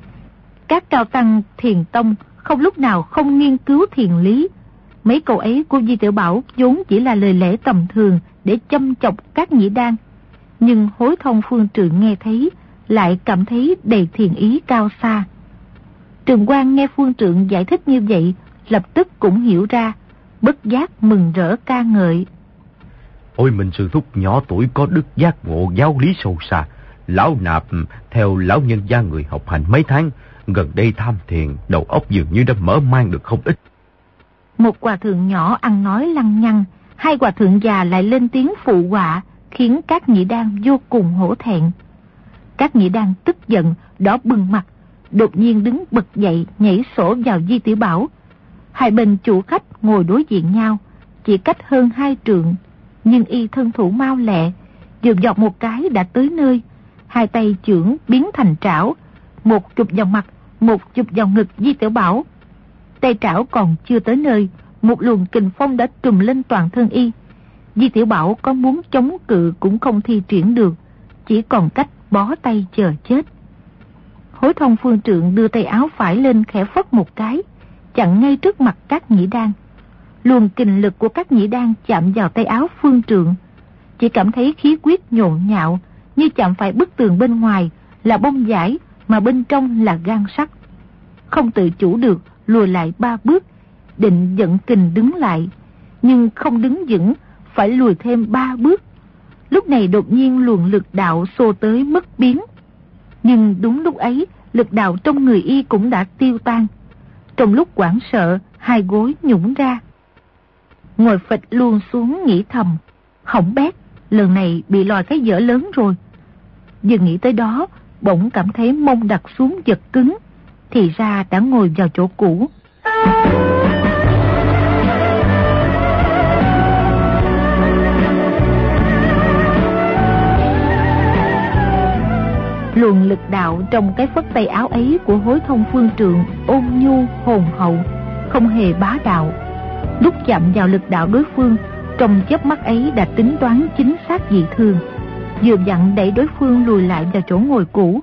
[SPEAKER 3] Các cao tăng Thiền Tông không lúc nào không nghiên cứu thiền lý. Mấy câu ấy của Di Tiểu Bảo vốn chỉ là lời lẽ tầm thường để châm chọc các nhị đan, nhưng Hối Thông Phương Trượng nghe thấy lại cảm thấy đầy thiền ý cao xa. Trường Quang nghe Phương Trượng giải thích như vậy, lập tức cũng hiểu ra, bất giác mừng rỡ ca ngợi:
[SPEAKER 2] Ôi mình sư thúc nhỏ tuổi có đức giác ngộ giáo lý sâu xa. Lão nạp theo lão nhân gia người học hành mấy tháng, gần đây tham thiền, đầu óc dường như đã mở mang được không ít.
[SPEAKER 3] Một hòa thượng nhỏ ăn nói lăng nhăng, hai hòa thượng già lại lên tiếng phụ họa, khiến các nhị đan vô cùng hổ thẹn. Các nhị đan tức giận, đỏ bừng mặt, đột nhiên đứng bật dậy nhảy sổ vào Di Tiểu Bảo. Hai bên chủ khách ngồi đối diện nhau, chỉ cách hơn hai trượng, nhưng y thân thủ mau lẹ, vừa giọt một cái đã tới nơi. Hai tay chưởng biến thành trảo, một chụp vào mặt, một chụp vào ngực Di Tiểu Bảo. Tay trảo còn chưa tới nơi, một luồng kình phong đã trùm lên toàn thân y. Di Tiểu Bảo có muốn chống cự cũng không thi triển được, chỉ còn cách bó tay chờ chết. Hối Thông Phương Trượng đưa tay áo phải lên khẽ phất một cái, chặn ngay trước mặt các nhị đan. Luồng kình lực của các nhị đan chạm vào tay áo Phương Trượng, chỉ cảm thấy khí huyết nhộn nhạo, như chạm phải bức tường bên ngoài là bông vải mà bên trong là gan sắt. Không tự chủ được lùi lại ba bước, định dẫn kình đứng lại, nhưng không đứng vững, phải lùi thêm ba bước. Lúc này đột nhiên luồng lực đạo xô tới mất biến, nhưng đúng lúc ấy lực đạo trong người y cũng đã tiêu tan. Trong lúc hoảng sợ, hai gối nhũn ra, ngồi phịch luôn xuống nghĩ thầm: hỏng bét, lần này bị lòi cái dở lớn rồi. Vừa nghĩ tới đó, bỗng cảm thấy mông đặt xuống giật cứng, thì ra đã ngồi vào chỗ cũ. Luồng lực đạo trong cái phất tay áo ấy của Hối Thông Phương Trượng ôn nhu hồn hậu, không hề bá đạo. Lúc chạm vào lực đạo đối phương, trong chớp mắt ấy đã tính toán chính xác dị thường, vừa vặn đẩy đối phương lùi lại vào chỗ ngồi cũ.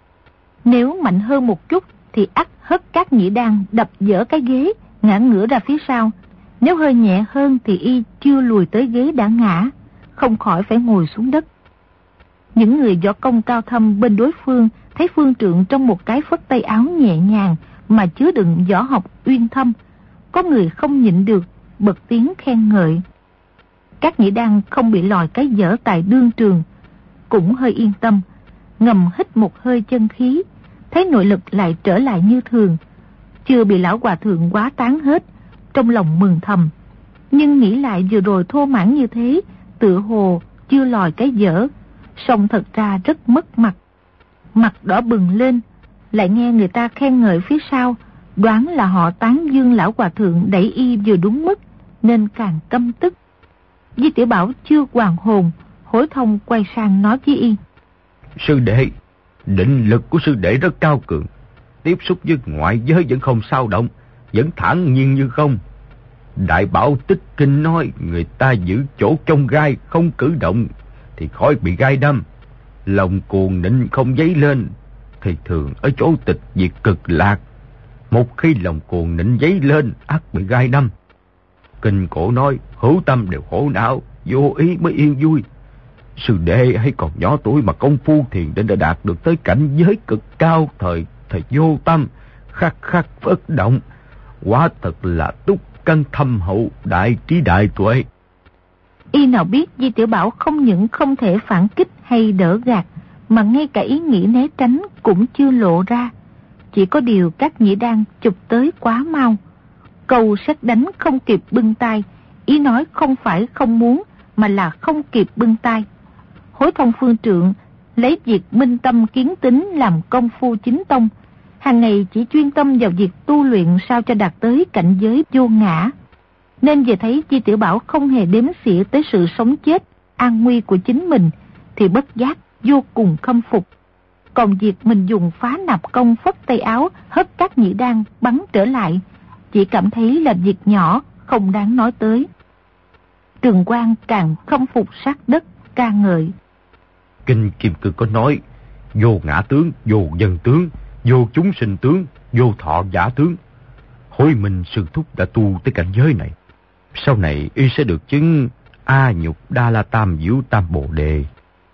[SPEAKER 3] Nếu mạnh hơn một chút thì ắt hất Cát Nhĩ Đan đập vỡ cái ghế, ngã ngửa ra phía sau. Nếu hơi nhẹ hơn thì y chưa lùi tới ghế đã ngã, không khỏi phải ngồi xuống đất. Những người võ công cao thâm bên đối phương thấy phương trượng trong một cái phất tay áo nhẹ nhàng mà chứa đựng võ học uyên thâm, có người không nhịn được bật tiếng khen ngợi. Cát Nhĩ Đan không bị lòi cái dở tại đương trường, cũng hơi yên tâm, ngầm hít một hơi chân khí, thấy nội lực lại trở lại như thường, chưa bị lão hòa thượng quá tán hết, trong lòng mừng thầm. Nhưng nghĩ lại vừa rồi thô mãn như thế, tựa hồ chưa lòi cái dở, song thật ra rất mất mặt. Mặt đỏ bừng lên, lại nghe người ta khen ngợi phía sau, đoán là họ tán dương lão hòa thượng đẩy y vừa đúng mức, nên càng căm tức. Di Tiểu Bảo chưa hoàn hồn, Hối Thông quay sang nói với y:
[SPEAKER 2] Sư đệ, định lực của sư đệ rất cao cường, tiếp xúc với ngoại giới vẫn không sao động, vẫn thản nhiên như không. Đại Bảo Tích Kinh nói người ta giữ chỗ trong gai không cử động thì khỏi bị gai đâm, lòng cuồng nịnh không dấy lên thì thường ở chỗ tịch diệt cực lạc. Một khi lòng cuồng nịnh dấy lên ắt bị gai đâm. Kinh cổ nói hữu tâm đều khổ não, vô ý mới yên vui. Sư đệ hay còn nhỏ tuổi mà công phu thiền định đã đạt được tới cảnh giới cực cao, thời thời vô tâm, khắc khắc bất động, quả thật là túc căn thâm hậu, đại trí đại tuệ.
[SPEAKER 3] Y nào biết Di Tiểu Bảo không những không thể phản kích hay đỡ gạt, mà ngay cả ý nghĩ né tránh cũng chưa lộ ra. Chỉ có điều Cát Nhĩ Đan chụp tới quá mau, câu sét đánh không kịp bưng tay. Ý nói không phải không muốn, mà là không kịp bưng tay. Hối Thông phương trượng lấy việc minh tâm kiến tính làm công phu chính tông, hàng ngày chỉ chuyên tâm vào việc tu luyện sao cho đạt tới cảnh giới vô ngã, nên về thấy Di Tiểu Bảo không hề đếm xỉa tới sự sống chết, an nguy của chính mình, thì bất giác vô cùng khâm phục. Còn việc mình dùng phá nạp công phất tay áo hất Cát Nhĩ Đan bắn trở lại, chỉ cảm thấy là việc nhỏ, không đáng nói tới. Trường Quang càng khâm phục sát đất, ca ngợi:
[SPEAKER 2] Kinh Kim Cương có nói, vô ngã tướng, vô dân tướng, vô chúng sinh tướng, vô thọ giả tướng. Hối Minh sư thúc đã tu tới cảnh giới này, sau này y sẽ được chứng A Nhục Đa La Tam Diệu Tam Bồ Đề.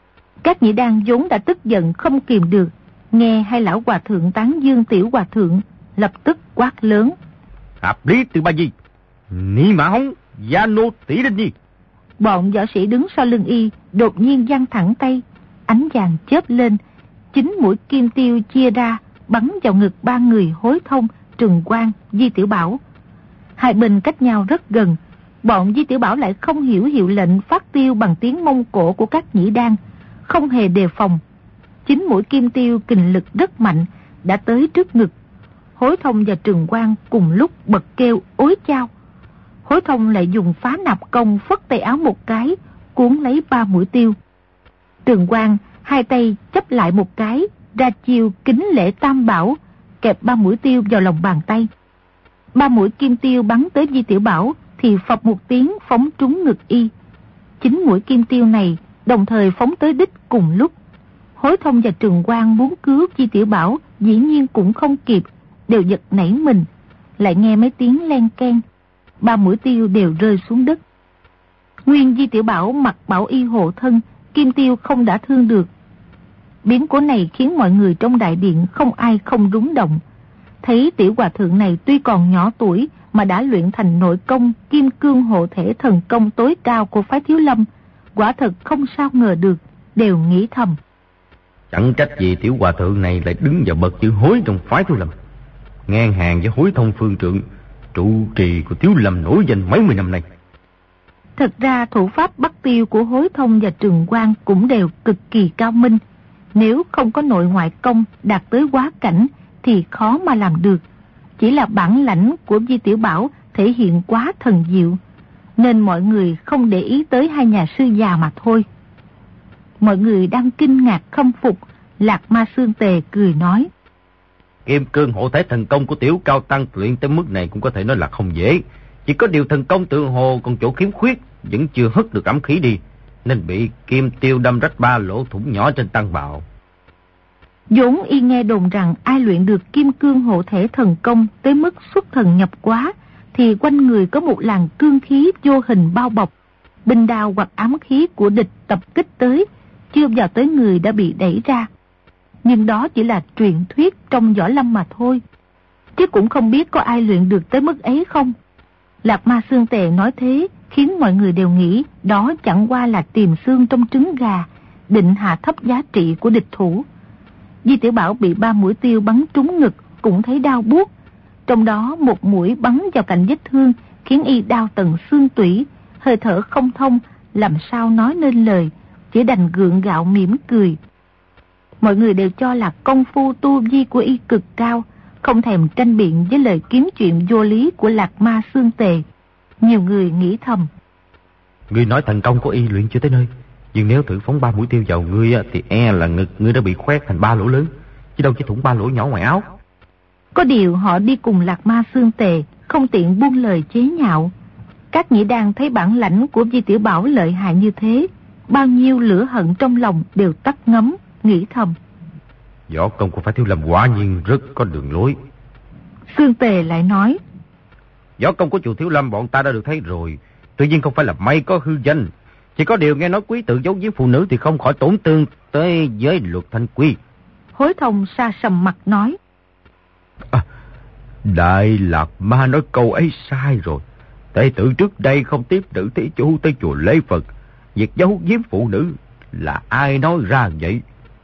[SPEAKER 3] Cát Nhĩ Đan vốn đã tức giận không kìm được, nghe hai lão hòa thượng tán dương tiểu hòa thượng, lập tức quát lớn:
[SPEAKER 2] Hợp lý từ ba gì? Ni mã hống, gia nô tỷ đinh nhi.
[SPEAKER 3] Bọn võ sĩ đứng sau lưng y đột nhiên giăng thẳng tay, ánh vàng chớp lên, chín mũi kim tiêu chia ra bắn vào ngực ba người Hối Thông, Trừng Quang, Di Tiểu Bảo. Hai bên cách nhau rất gần, bọn Di Tiểu Bảo lại không hiểu hiệu lệnh phát tiêu bằng tiếng Mông Cổ của Cát Nhĩ Đan, không hề đề phòng. Chín mũi kim tiêu kình lực rất mạnh đã tới trước ngực. Hối Thông và Trừng Quang cùng lúc bật kêu ối chao. Hối Thông lại dùng phá nạp công phất tay áo một cái, cuốn lấy ba mũi tiêu. Trừng Quang hai tay chấp lại một cái, ra chiêu kính lễ tam bảo, kẹp ba mũi tiêu vào lòng bàn tay. Ba mũi kim tiêu bắn tới Di Tiểu Bảo thì phập một tiếng phóng trúng ngực y. Chín mũi kim tiêu này đồng thời phóng tới đích cùng lúc. Hối Thông và Trừng Quang muốn cứu Di Tiểu Bảo dĩ nhiên cũng không kịp, đều giật nảy mình. Lại nghe mấy tiếng len keng, ba mũi tiêu đều rơi xuống đất. Nguyên Di Tiểu Bảo mặc bảo y hộ thân, kim tiêu không đã thương được. Biến cố này khiến mọi người trong đại điện không ai không rúng động. Thấy tiểu hòa thượng này tuy còn nhỏ tuổi mà đã luyện thành nội công kim cương hộ thể thần công tối cao của phái Thiếu Lâm, quả thật không sao ngờ được, đều nghĩ thầm:
[SPEAKER 4] Chẳng trách gì tiểu hòa thượng này lại đứng vào bậc chữ Hối trong phái Thiếu Lâm, ngang hàng với Hối Thông phương trượng, trụ trì của Thiếu Lâm nổi danh mấy mươi năm nay.
[SPEAKER 3] Thật ra thủ pháp bắt tiêu của Hối Thông và Trừng Quang cũng đều cực kỳ cao minh. Nếu không có nội ngoại công đạt tới quá cảnh thì khó mà làm được. Chỉ là bản lãnh của Di Tiểu Bảo thể hiện quá thần diệu, nên mọi người không để ý tới hai nhà sư già mà thôi. Mọi người đang kinh ngạc khâm phục, Lạc Ma Xương Tề cười nói:
[SPEAKER 4] Kim cương hộ thể thần công của tiểu cao tăng luyện tới mức này cũng có thể nói là không dễ. Chỉ có điều thần công tự hồ còn chỗ khiếm khuyết, vẫn chưa hất được ẩm khí đi, nên bị kim tiêu đâm rách ba lỗ thủng nhỏ trên tăng bào.
[SPEAKER 3] vốn y nghe đồn rằng ai luyện được kim cương hộ thể thần công tới mức xuất thần nhập quá, thì quanh người có một làn cương khí vô hình bao bọc. Binh đao hoặc ám khí của địch tập kích tới, chưa vào tới người đã bị đẩy ra. Nhưng đó chỉ là truyền thuyết trong võ lâm mà thôi, chứ cũng không biết có ai luyện được tới mức ấy không. Lạc Ma Xương Tề nói thế khiến mọi người đều nghĩ đó chẳng qua là tiềm xương trong trứng gà, định hạ thấp giá trị của địch thủ. Di Tiểu Bảo bị ba mũi tiêu bắn trúng ngực cũng thấy đau buốt, trong đó một mũi bắn vào cạnh vết thương khiến y đau tận xương tủy, hơi thở không thông, làm sao nói nên lời, chỉ đành gượng gạo mỉm cười. Mọi người đều cho là công phu tu vi của y cực cao, không thèm tranh biện với lời kiếm chuyện vô lý của Lạc Ma Xương Tề. Nhiều người nghĩ thầm:
[SPEAKER 4] Ngươi nói thần công của y luyện chưa tới nơi, nhưng nếu thử phóng ba mũi tiêu vào ngươi thì e là ngực ngươi đã bị khoét thành ba lỗ lớn, chứ đâu chỉ thủng ba lỗ nhỏ ngoài áo.
[SPEAKER 3] Có điều họ đi cùng Lạc Ma Xương Tề, không tiện buông lời chế nhạo. Các nhĩ đan thấy bản lãnh của Di Tiểu Bảo lợi hại như thế, bao nhiêu lửa hận trong lòng đều tắt ngấm, nghĩ thầm:
[SPEAKER 2] Võ công của Phái Thiếu Lâm quả nhiên rất có đường lối.
[SPEAKER 3] Xương Tề lại nói:
[SPEAKER 2] Võ công của chùa Thiếu Lâm bọn ta đã được thấy rồi, tuy nhiên không phải là may có hư danh. Chỉ có điều nghe nói quý tự giấu giếm phụ nữ thì không khỏi tổn thương tới giới luật thanh quy.
[SPEAKER 3] Hối Thông sa sầm mặt nói:
[SPEAKER 2] À, Đại Lạc Ma nói câu ấy sai rồi. Đệ tử trước đây không tiếp nữ thí chủ tới chùa lễ Phật. Việc giấu giếm phụ nữ là ai nói ra vậy?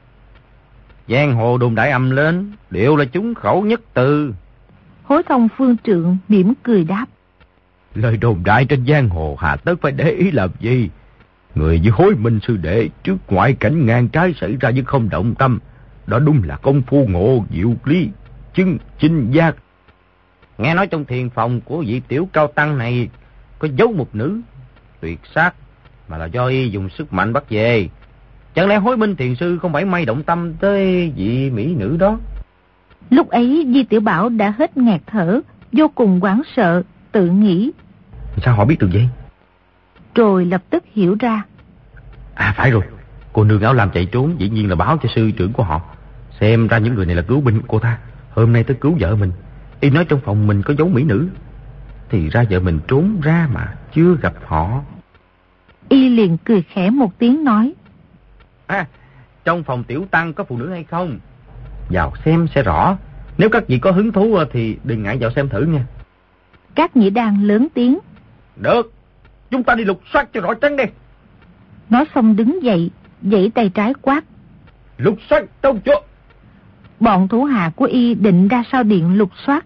[SPEAKER 4] Giang hồ đồn đại âm lên, đều là chúng khẩu nhất từ.
[SPEAKER 3] Hối Thông phương trượng mỉm cười đáp:
[SPEAKER 2] Lời đồn đại trên giang hồ hà tất phải để ý làm gì? Người như Hối Minh sư đệ trước ngoại cảnh ngang trái xảy ra nhưng không động tâm, đó đúng là công phu ngộ diệu lý chứng chinh giác.
[SPEAKER 4] Nghe nói trong thiền phòng của vị tiểu cao tăng này có giấu một nữ tuyệt sắc, mà là do y dùng sức mạnh bắt về. Chẳng lẽ Hối Minh thiền sư không phải may động tâm tới vị mỹ nữ đó?
[SPEAKER 3] Lúc ấy Di Tiểu Bảo đã hết nghẹt thở, vô cùng hoảng sợ, tự nghĩ:
[SPEAKER 4] Sao họ biết được vậy?
[SPEAKER 3] Rồi lập tức hiểu ra:
[SPEAKER 4] À phải rồi, cô nương áo lam chạy trốn dĩ nhiên là báo cho sư trưởng của họ. Xem ra những người này là cứu binh của cô ta, hôm nay tới cứu vợ mình. Y nói trong phòng mình có dấu mỹ nữ, thì ra vợ mình trốn ra mà chưa gặp họ.
[SPEAKER 3] Y liền cười khẽ một tiếng nói:
[SPEAKER 4] À, trong phòng tiểu tăng có phụ nữ hay không? Vào xem sẽ rõ. Nếu các vị có hứng thú thì đừng ngại vào xem thử nha.
[SPEAKER 3] Các nhĩ đan lớn tiếng:
[SPEAKER 4] Được, chúng ta đi lục soát cho rõ trắng đi.
[SPEAKER 3] Nói xong đứng dậy, giãy tay trái quát:
[SPEAKER 4] Lục soát trong chỗ.
[SPEAKER 3] Bọn thủ hạ của y định ra sau điện lục soát.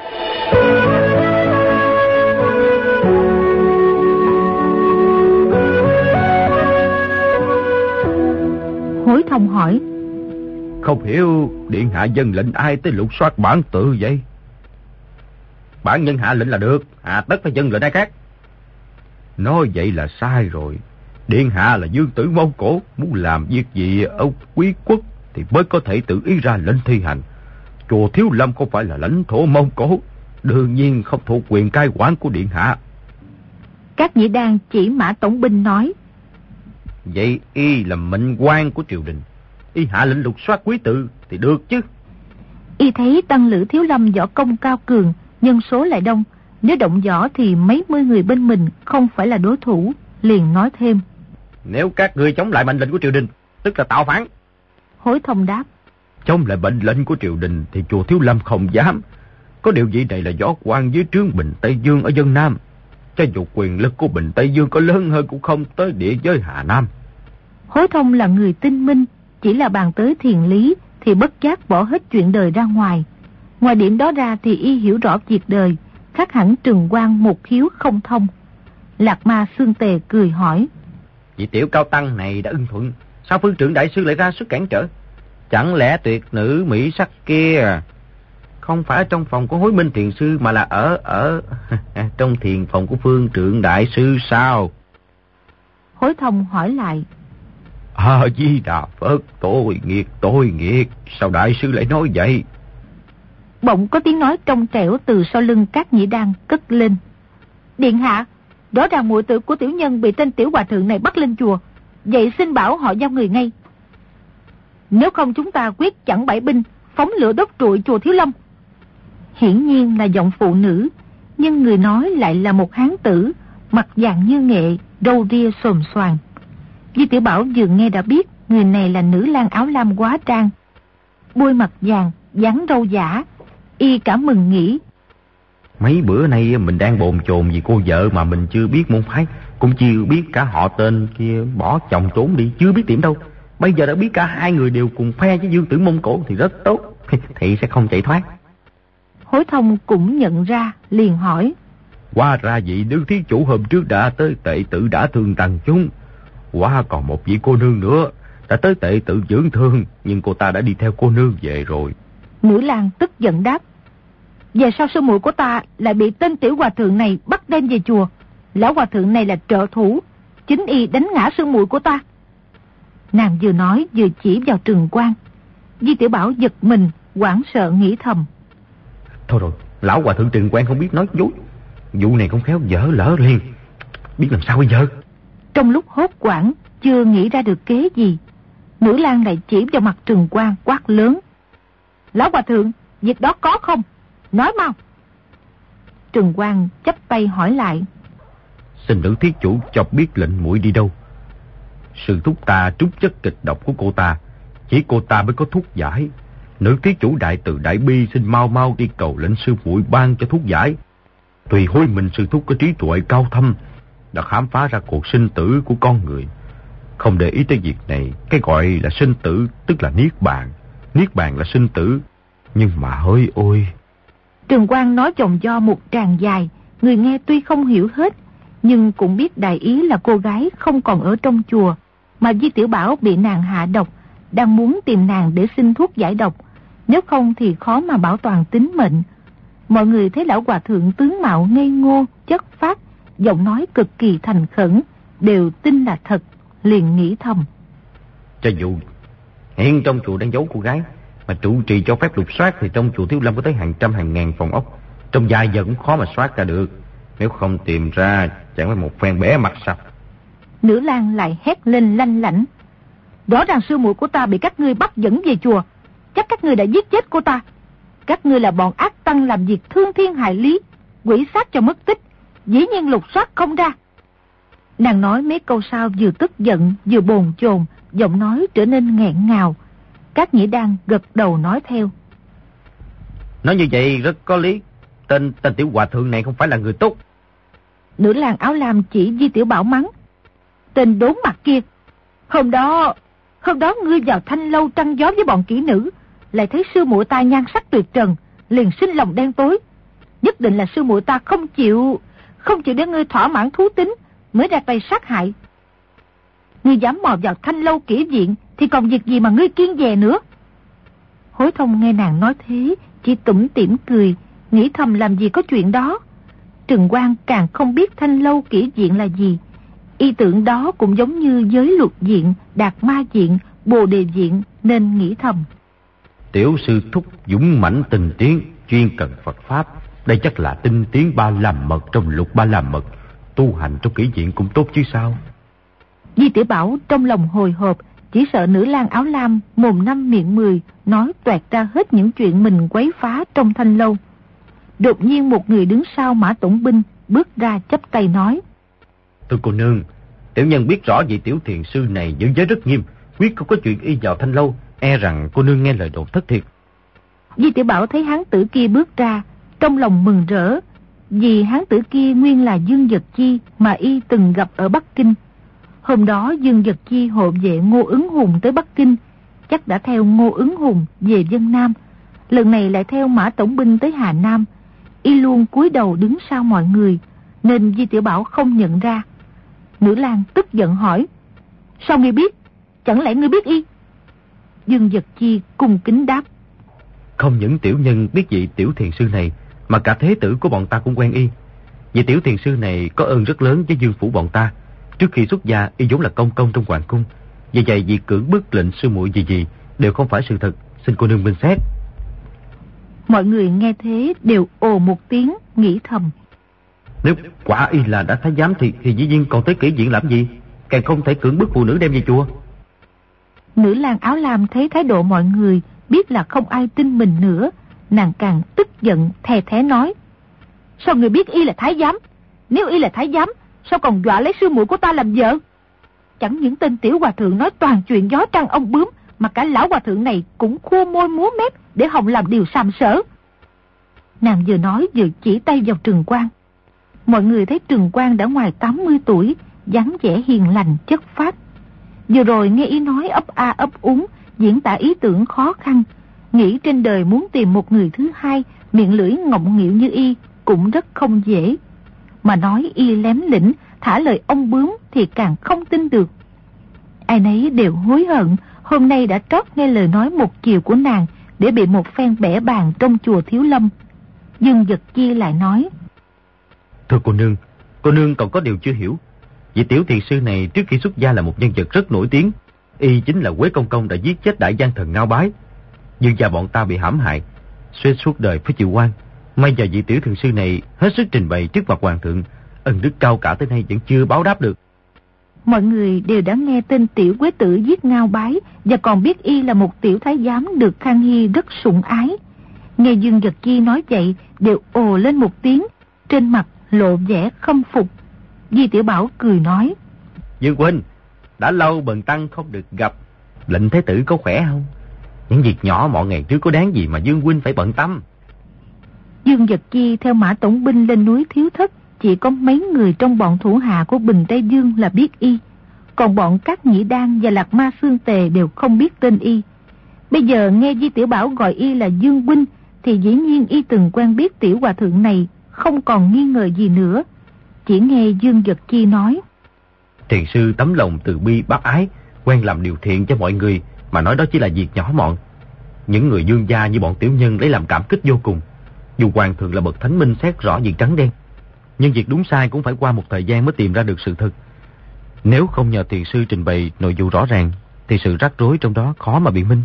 [SPEAKER 3] Hối Thông hỏi:
[SPEAKER 2] Không hiểu điện hạ dân lệnh ai tới lục soát bản tự vậy?
[SPEAKER 4] Bản nhân hạ lệnh là được, hạ tất phải dân lệnh ai khác.
[SPEAKER 2] Nói vậy là sai rồi. Điện hạ là vương tử Mông Cổ, muốn làm việc gì ở quý quốc thì mới có thể tự ý ra lệnh thi hành. Chùa Thiếu Lâm không phải là lãnh thổ Mông Cổ, đương nhiên không thuộc quyền cai quản của điện hạ.
[SPEAKER 3] Các nhĩ đan chỉ Mã Tổng binh nói:
[SPEAKER 4] Vậy y là mệnh quan của triều đình, y hạ lệnh lục soát quý tự thì được chứ.
[SPEAKER 3] Y thấy tăng lữ Thiếu Lâm võ công cao cường, nhân số lại đông, nếu động võ thì mấy mươi người bên mình không phải là đối thủ. Liền nói thêm:
[SPEAKER 4] Nếu các ngươi chống lại mệnh lệnh của triều đình, tức là tạo phản.
[SPEAKER 3] Hối Thông đáp:
[SPEAKER 2] Chống lại mệnh lệnh của triều đình thì chùa Thiếu Lâm không dám. Có điều vị này là võ quan dưới trướng Bình Tây Dương ở Vân Nam. Cho dù quyền lực của Bình Tây Dương có lớn hơn cũng không tới địa giới Hà Nam.
[SPEAKER 3] Hối Thông là người tinh minh, chỉ là bàn tới thiền lý thì bất giác bỏ hết chuyện đời ra ngoài. Ngoài điểm đó ra thì y hiểu rõ việc đời, khác hẳn Trừng Quang một khiếu không thông. Lạc Ma Xương Tề cười hỏi:
[SPEAKER 4] Vị tiểu cao tăng này đã ưng thuận, sao phương trưởng đại sư lại ra sức cản trở? Chẳng lẽ tuyệt nữ mỹ sắc kia không phải ở trong phòng của Hối Minh thiền sư, mà là ở ở trong thiền phòng của phương trưởng đại sư sao?
[SPEAKER 3] Hối Thông hỏi lại:
[SPEAKER 2] À Di Đà Phật, tôi nghiệt tôi nghiệt, sao đại sư lại nói vậy?
[SPEAKER 3] Bỗng có tiếng nói trong trẻo từ sau lưng các nhĩ đan cất lên: Điện hạ, rõ ràng muội tử của tiểu nhân bị tên tiểu hòa thượng này bắt lên chùa, vậy xin bảo họ giao người ngay. Nếu không chúng ta quyết chẳng bảy binh, phóng lửa đốt trụi chùa Thiếu Lâm. Hiển nhiên là giọng phụ nữ, nhưng người nói lại là một hán tử, mặt vàng như nghệ, râu ria xồm xoàm. Di Tiểu Bảo vừa nghe đã biết người này là nữ lang áo lam hóa trang, bôi mặt vàng, dáng râu giả. Y cả mừng nghĩ,
[SPEAKER 4] mấy bữa nay mình đang bồn chồn vì cô vợ mà mình chưa biết môn phái, cũng chưa biết cả họ tên kia bỏ chồng trốn đi, chưa biết điểm đâu. Bây giờ đã biết cả hai người đều cùng phe với Dương Tử Mông Cổ thì rất tốt, thì sẽ không chạy thoát.
[SPEAKER 3] Hối Thông cũng nhận ra, liền hỏi,
[SPEAKER 2] Hóa ra vị nữ thí chủ hôm trước đã tới Tệ Tự đã thương tăng chúng. Hóa còn một vị cô nương nữa đã tới Tệ Tự dưỡng thương, nhưng cô ta đã đi theo cô nương về rồi.
[SPEAKER 3] Nữ lang tức giận đáp, về sau sư muội của ta lại bị tên tiểu hòa thượng này bắt đem về chùa. Lão hòa thượng này là trợ thủ, chính y đánh ngã sư muội của ta. Nàng vừa nói vừa chỉ vào Trừng Quang. Di Tiểu Bảo giật mình, hoảng sợ nghĩ thầm,
[SPEAKER 4] thôi rồi, lão hòa thượng Trừng Quang không biết nói dối, vụ này không khéo dở lỡ liền, biết làm sao bây giờ.
[SPEAKER 3] Trong lúc hốt hoảng chưa nghĩ ra được kế gì, nữ lang lại chỉ vào mặt Trừng Quang quát lớn, lão hòa thượng, việc đó có không? Nói mau. Trừng Quang chắp tay hỏi lại,
[SPEAKER 2] Xin nữ thí chủ cho biết lệnh muội đi đâu. Sư thúc ta trút chất kịch độc của cô ta, chỉ cô ta mới có thuốc giải. Nữ thí chủ đại từ đại bi xin mau mau đi cầu lệnh sư muội ban cho thuốc giải. Tùy hối mình sư thúc có trí tuệ cao thâm, đã khám phá ra cuộc sinh tử của con người. Không để ý tới việc này, cái gọi là sinh tử tức là niết bàn, niết bàn là sinh tử. Nhưng mà hỡi ôi.
[SPEAKER 3] Trừng Quang nói chồng do một tràng dài, người nghe tuy không hiểu hết, nhưng cũng biết đại ý là cô gái không còn ở trong chùa, mà Di Tiểu Bảo bị nàng hạ độc, đang muốn tìm nàng để xin thuốc giải độc, nếu không thì khó mà bảo toàn tính mệnh. Mọi người thấy lão hòa thượng tướng mạo ngây ngô, chất phác, giọng nói cực kỳ thành khẩn, đều tin là thật, liền nghĩ thầm,
[SPEAKER 4] cho dù hiện trong chùa đang giấu cô gái, mà trụ trì cho phép lục soát thì trong chùa Thiếu Lâm có tới hàng trăm hàng ngàn phòng ốc, trong vài giờ cũng khó mà soát ra được. Nếu không tìm ra chẳng phải một phen bẻ mặt sạch.
[SPEAKER 3] Nữ lang lại hét lên lanh lảnh, rõ ràng sư muội của ta bị các ngươi bắt dẫn về chùa, chắc các ngươi đã giết chết cô ta. Các ngươi là bọn ác tăng làm việc thương thiên hại lý, quỷ sát cho mất tích, dĩ nhiên lục soát không ra. Nàng nói mấy câu sau vừa tức giận vừa bồn chồn, giọng nói trở nên nghẹn ngào. Các Nhĩ Đan gật đầu nói theo,
[SPEAKER 4] nói như vậy rất có lý, tên tên tiểu hòa thượng này không phải là người tốt.
[SPEAKER 3] Nữ lang áo lam chỉ Di Tiểu Bảo mắng, tên đốn mặt kia, hôm đó hôm đó ngươi vào thanh lâu trăng gió với bọn kỹ nữ, lại thấy sư muội ta nhan sắc tuyệt trần, liền sinh lòng đen tối, nhất định là sư muội ta không chịu không chịu để ngươi thỏa mãn thú tính mới ra tay sát hại. Ngươi dám mò vào thanh lâu kỹ viện thì còn việc gì mà ngươi kiêng dè nữa. Hối Thông nghe nàng nói thế, chỉ tủm tỉm cười, nghĩ thầm làm gì có chuyện đó. Trừng Quang càng không biết thanh lâu kỹ viện là gì, y tưởng đó cũng giống như giới luật viện, đạt ma viện, bồ đề viện, nên nghĩ thầm,
[SPEAKER 2] tiểu sư thúc dũng mãnh tinh tiến, chuyên cần Phật pháp, đây chắc là tinh tiến ba làm mật trong lục ba làm mật, tu hành trong kỹ viện cũng tốt chứ sao.
[SPEAKER 3] Di Tiểu Bảo trong lòng hồi hộp, chỉ sợ nữ lang áo lam mồm năm miệng mười nói toẹt ra hết những chuyện mình quấy phá trong thanh lâu. Đột nhiên một người đứng sau Mã Tổng Binh bước ra chắp tay nói,
[SPEAKER 4] Thưa cô nương, tiểu nhân biết rõ vị tiểu thiền sư này giữ giới rất nghiêm, quyết không có chuyện y vào thanh lâu, e rằng cô nương nghe lời đồn thất thiệt.
[SPEAKER 3] Di Tiểu Bảo thấy hán tử kia bước ra, trong lòng mừng rỡ, vì hán tử kia nguyên là Dương Vật Chi mà y từng gặp ở Bắc Kinh. Hôm đó Dương Vật Chi hộ vệ Ngô Ứng Hùng tới Bắc Kinh, chắc đã theo Ngô Ứng Hùng về Vân Nam, lần này lại theo Mã Tổng Binh tới Hà Nam. Y luôn cúi đầu đứng sau mọi người, nên Di Tiểu Bảo không nhận ra. Nữ lang tức giận hỏi, sao ngươi biết? Chẳng lẽ ngươi biết y? Dương Vật Chi cung kính đáp,
[SPEAKER 4] không những tiểu nhân biết vị tiểu thiền sư này, mà cả thế tử của bọn ta cũng quen y. Vị tiểu thiền sư này có ơn rất lớn với Dương phủ bọn ta. Trước khi xuất gia, y vốn là công công trong hoàng cung, vì vậy việc cưỡng bức lệnh sư muội gì gì đều không phải sự thật, xin cô nương minh xét.
[SPEAKER 3] Mọi người nghe thế đều ồ một tiếng, nghĩ thầm,
[SPEAKER 4] Nếu quả y là đã thái giám thì, thì dĩ nhiên còn tới kỹ viện làm gì? Càng không thể cưỡng bức phụ nữ đem về chùa.
[SPEAKER 3] Nữ lang áo lam thấy thái độ mọi người, biết là không ai tin mình nữa, nàng càng tức giận thè thé nói: Sao người biết y là thái giám? Nếu y là thái giám, sao còn dọa lấy sư muội của ta làm vợ? Chẳng những tên tiểu hòa thượng nói toàn chuyện gió trăng ông bướm, mà cả lão hòa thượng này cũng khua môi múa mép để hòng làm điều sàm sỡ. Nàng vừa nói vừa chỉ tay vào Trừng Quang. Mọi người thấy Trừng Quang đã ngoài tám mươi tuổi, dáng vẻ hiền lành chất phác. Vừa rồi nghe y nói ấp a ấp úng, diễn tả ý tưởng khó khăn, nghĩ trên đời muốn tìm một người thứ hai miệng lưỡi ngọng nghịu như y cũng rất không dễ. Mà nói y lém lĩnh, thả lời ông bướm thì càng không tin được. Ai nấy đều hối hận hôm nay đã trót nghe lời nói một chiều của nàng để bị một phen bẻ bàn trong chùa Thiếu Lâm. Dương Vật Chi lại nói:
[SPEAKER 4] Thưa cô nương, cô nương còn có điều chưa hiểu. Vị tiểu thiền sư này trước khi xuất gia là một nhân vật rất nổi tiếng. Y chính là Quế Công Công đã giết chết đại gian thần Ngao Bái. Dương gia bọn ta bị hãm hại, suốt suốt đời phải chịu oan. May giờ vị tiểu thiền sư này hết sức trình bày trước mặt hoàng thượng, ân đức cao cả tới nay vẫn chưa báo đáp được.
[SPEAKER 3] Mọi người đều đã nghe tên tiểu quế tử giết Ngao Bái, và còn biết y là một tiểu thái giám được Khang Hy rất sủng ái. Nghe Dương Vật Chi nói vậy, đều ồ lên một tiếng, trên mặt lộ vẻ khâm phục. Di Tiểu Bảo cười nói:
[SPEAKER 4] Dương huynh, đã lâu bần tăng không được gặp, lệnh thái tử có khỏe không? Những việc nhỏ mọi ngày trước có đáng gì mà Dương huynh phải bận tâm.
[SPEAKER 3] Dương Vật Chi theo Mã Tổng binh lên núi Thiếu Thất, chỉ có mấy người trong bọn thủ hạ của Bình Tây Dương là biết y, còn bọn Cát Nhĩ Đan và Lạc Ma Xương Tề đều không biết tên y. Bây giờ nghe Di Tiểu Bảo gọi y là Dương huynh, thì dĩ nhiên y từng quen biết tiểu hòa thượng này, không còn nghi ngờ gì nữa. Chỉ nghe Dương Vật Chi nói:
[SPEAKER 4] Thiền sư tấm lòng từ bi bác ái, quen làm điều thiện cho mọi người, mà nói đó chỉ là việc nhỏ mọn. Những người dương gia như bọn tiểu nhân lấy làm cảm kích vô cùng. Dù hoàng thượng là bậc thánh minh xét rõ việc trắng đen, nhưng việc đúng sai cũng phải qua một thời gian mới tìm ra được sự thật. Nếu không nhờ thiền sư trình bày nội dung rõ ràng, thì sự rắc rối trong đó khó mà biện minh.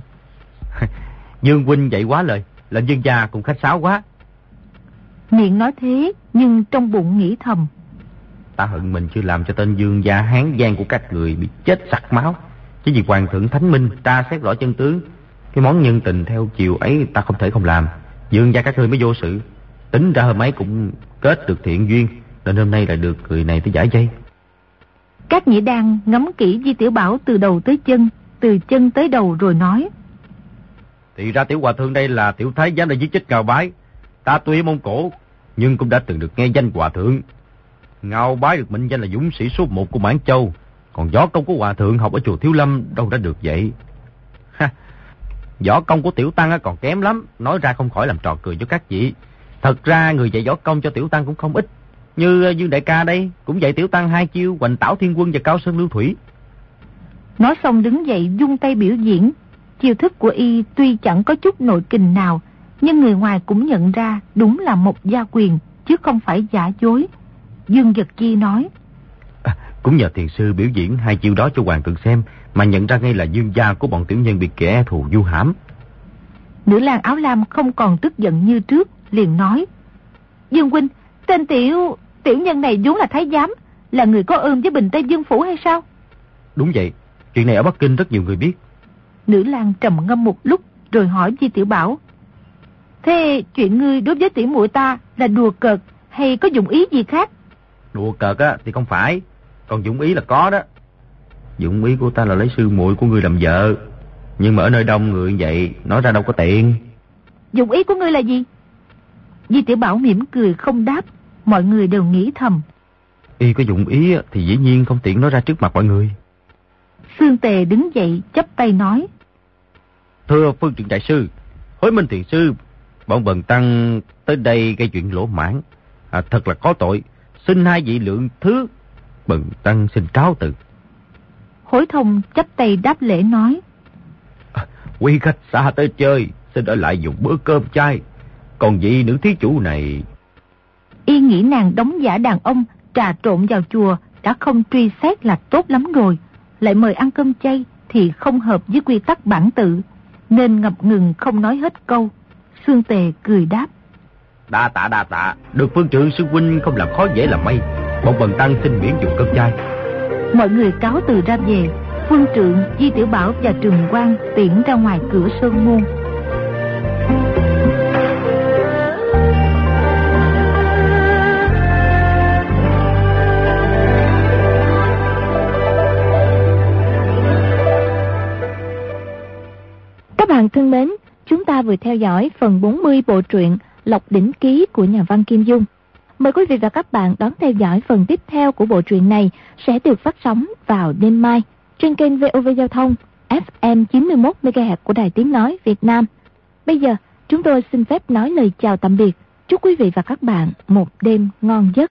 [SPEAKER 4] Dương huynh dạy quá lời, lệnh dương gia cũng khách sáo quá.
[SPEAKER 3] Miệng nói thế, nhưng trong bụng nghĩ thầm:
[SPEAKER 4] Ta hận mình chưa làm cho tên dương gia hán giang của các người bị chết sặc máu. Chỉ vì hoàng thượng thánh minh tra xét rõ chân tướng, cái món nhân tình theo chiều ấy ta không thể không làm. Dương gia các ngươi mới vô sự, tính ra hôm ấy cũng kết được thiện duyên, nên hôm nay lại được người này tới giải dây.
[SPEAKER 3] Cát Nhĩ Đan ngắm kỹ Di Tiểu Bảo từ đầu tới chân, từ chân tới đầu rồi nói:
[SPEAKER 4] Thì ra tiểu hòa thượng đây là tiểu thái giám đã giết chết Ngao Bái. Ta tuy ở Mông Cổ, nhưng cũng đã từng được nghe danh hòa thượng. Ngao Bái được mệnh danh là dũng sĩ số một của Mãn Châu, còn võ công của hòa thượng học ở chùa Thiếu Lâm đâu đã được vậy. Ha, võ công của tiểu tăng còn kém lắm, nói ra không khỏi làm trò cười cho các vị. Thật ra người dạy võ công cho tiểu tăng cũng không ít, như Dương đại ca đây cũng dạy tiểu tăng hai chiêu Hoành Tảo Thiên Quân và Cao Sơn Lưu Thủy.
[SPEAKER 3] Nói xong đứng dậy dung tay biểu diễn. Chiêu thức của y tuy chẳng có chút nội kình nào, nhưng người ngoài cũng nhận ra đúng là một gia quyền, chứ không phải giả dối. Dương Vật Chi nói:
[SPEAKER 4] à, cũng nhờ thiền sư biểu diễn hai chiêu đó cho hoàng thượng xem, mà nhận ra ngay là dương gia của bọn tiểu nhân bị kẻ thù du hãm.
[SPEAKER 3] Nữ lang áo lam không còn tức giận như trước, liền nói: Dương huynh, tên tiểu tiểu nhân này vốn là thái giám, là người có ơn với Bình Tây Dương phủ hay sao?
[SPEAKER 4] Đúng vậy, chuyện này ở Bắc Kinh rất nhiều người biết.
[SPEAKER 3] Nữ lang trầm ngâm một lúc rồi hỏi Di Tiểu Bảo: Thế chuyện ngươi đối với tiểu muội ta là đùa cợt hay có dụng ý gì khác?
[SPEAKER 4] Đùa cợt á thì không phải, còn dụng ý là có đó. Dụng ý của ta là lấy sư muội của ngươi làm vợ, nhưng mà ở nơi đông người vậy nói ra đâu có tiện.
[SPEAKER 3] Dụng ý của ngươi là gì? Di Tiểu Bảo mỉm cười không đáp. Mọi người đều nghĩ thầm:
[SPEAKER 4] Y có dụng ý thì dĩ nhiên không tiện nói ra trước mặt mọi người.
[SPEAKER 3] Xương Tề đứng dậy chắp tay nói:
[SPEAKER 4] Thưa Phương Trượng đại sư, Hối Minh thiền sư, bọn bần tăng tới đây gây chuyện lỗ mãn, à, thật là có tội, xin hai vị lượng thứ, bần tăng xin cáo từ.
[SPEAKER 3] Hối Thông chắp tay đáp lễ nói:
[SPEAKER 4] à, quý khách xa tới chơi, xin ở lại dùng bữa cơm chay. Còn vị nữ thí chủ này...
[SPEAKER 3] Y nghĩ nàng đóng giả đàn ông trà trộn vào chùa đã không truy xét là tốt lắm rồi, lại mời ăn cơm chay thì không hợp với quy tắc bản tự, nên ngập ngừng không nói hết câu. Xương Tề cười đáp:
[SPEAKER 2] Đa tạ đa tạ, được Phương Trượng sư huynh không làm khó dễ làm mây. Bọn bần tăng xin miễn dùng cơm chay.
[SPEAKER 3] Mọi người cáo từ ra về. Phương Trượng, Di Tiểu Bảo và Trường Quang tiễn ra ngoài cửa sơn môn.
[SPEAKER 1] Các bạn thân mến, chúng ta vừa theo dõi phần bốn mươi bộ truyện Lộc Đỉnh Ký của nhà văn Kim Dung. Mời quý vị và các bạn đón theo dõi phần tiếp theo của bộ truyện này sẽ được phát sóng vào đêm mai trên kênh vê o vê Giao thông ép em chín mươi mốt mê ga héc của Đài Tiếng Nói Việt Nam. Bây giờ, chúng tôi xin phép nói lời chào tạm biệt. Chúc quý vị và các bạn một đêm ngon giấc.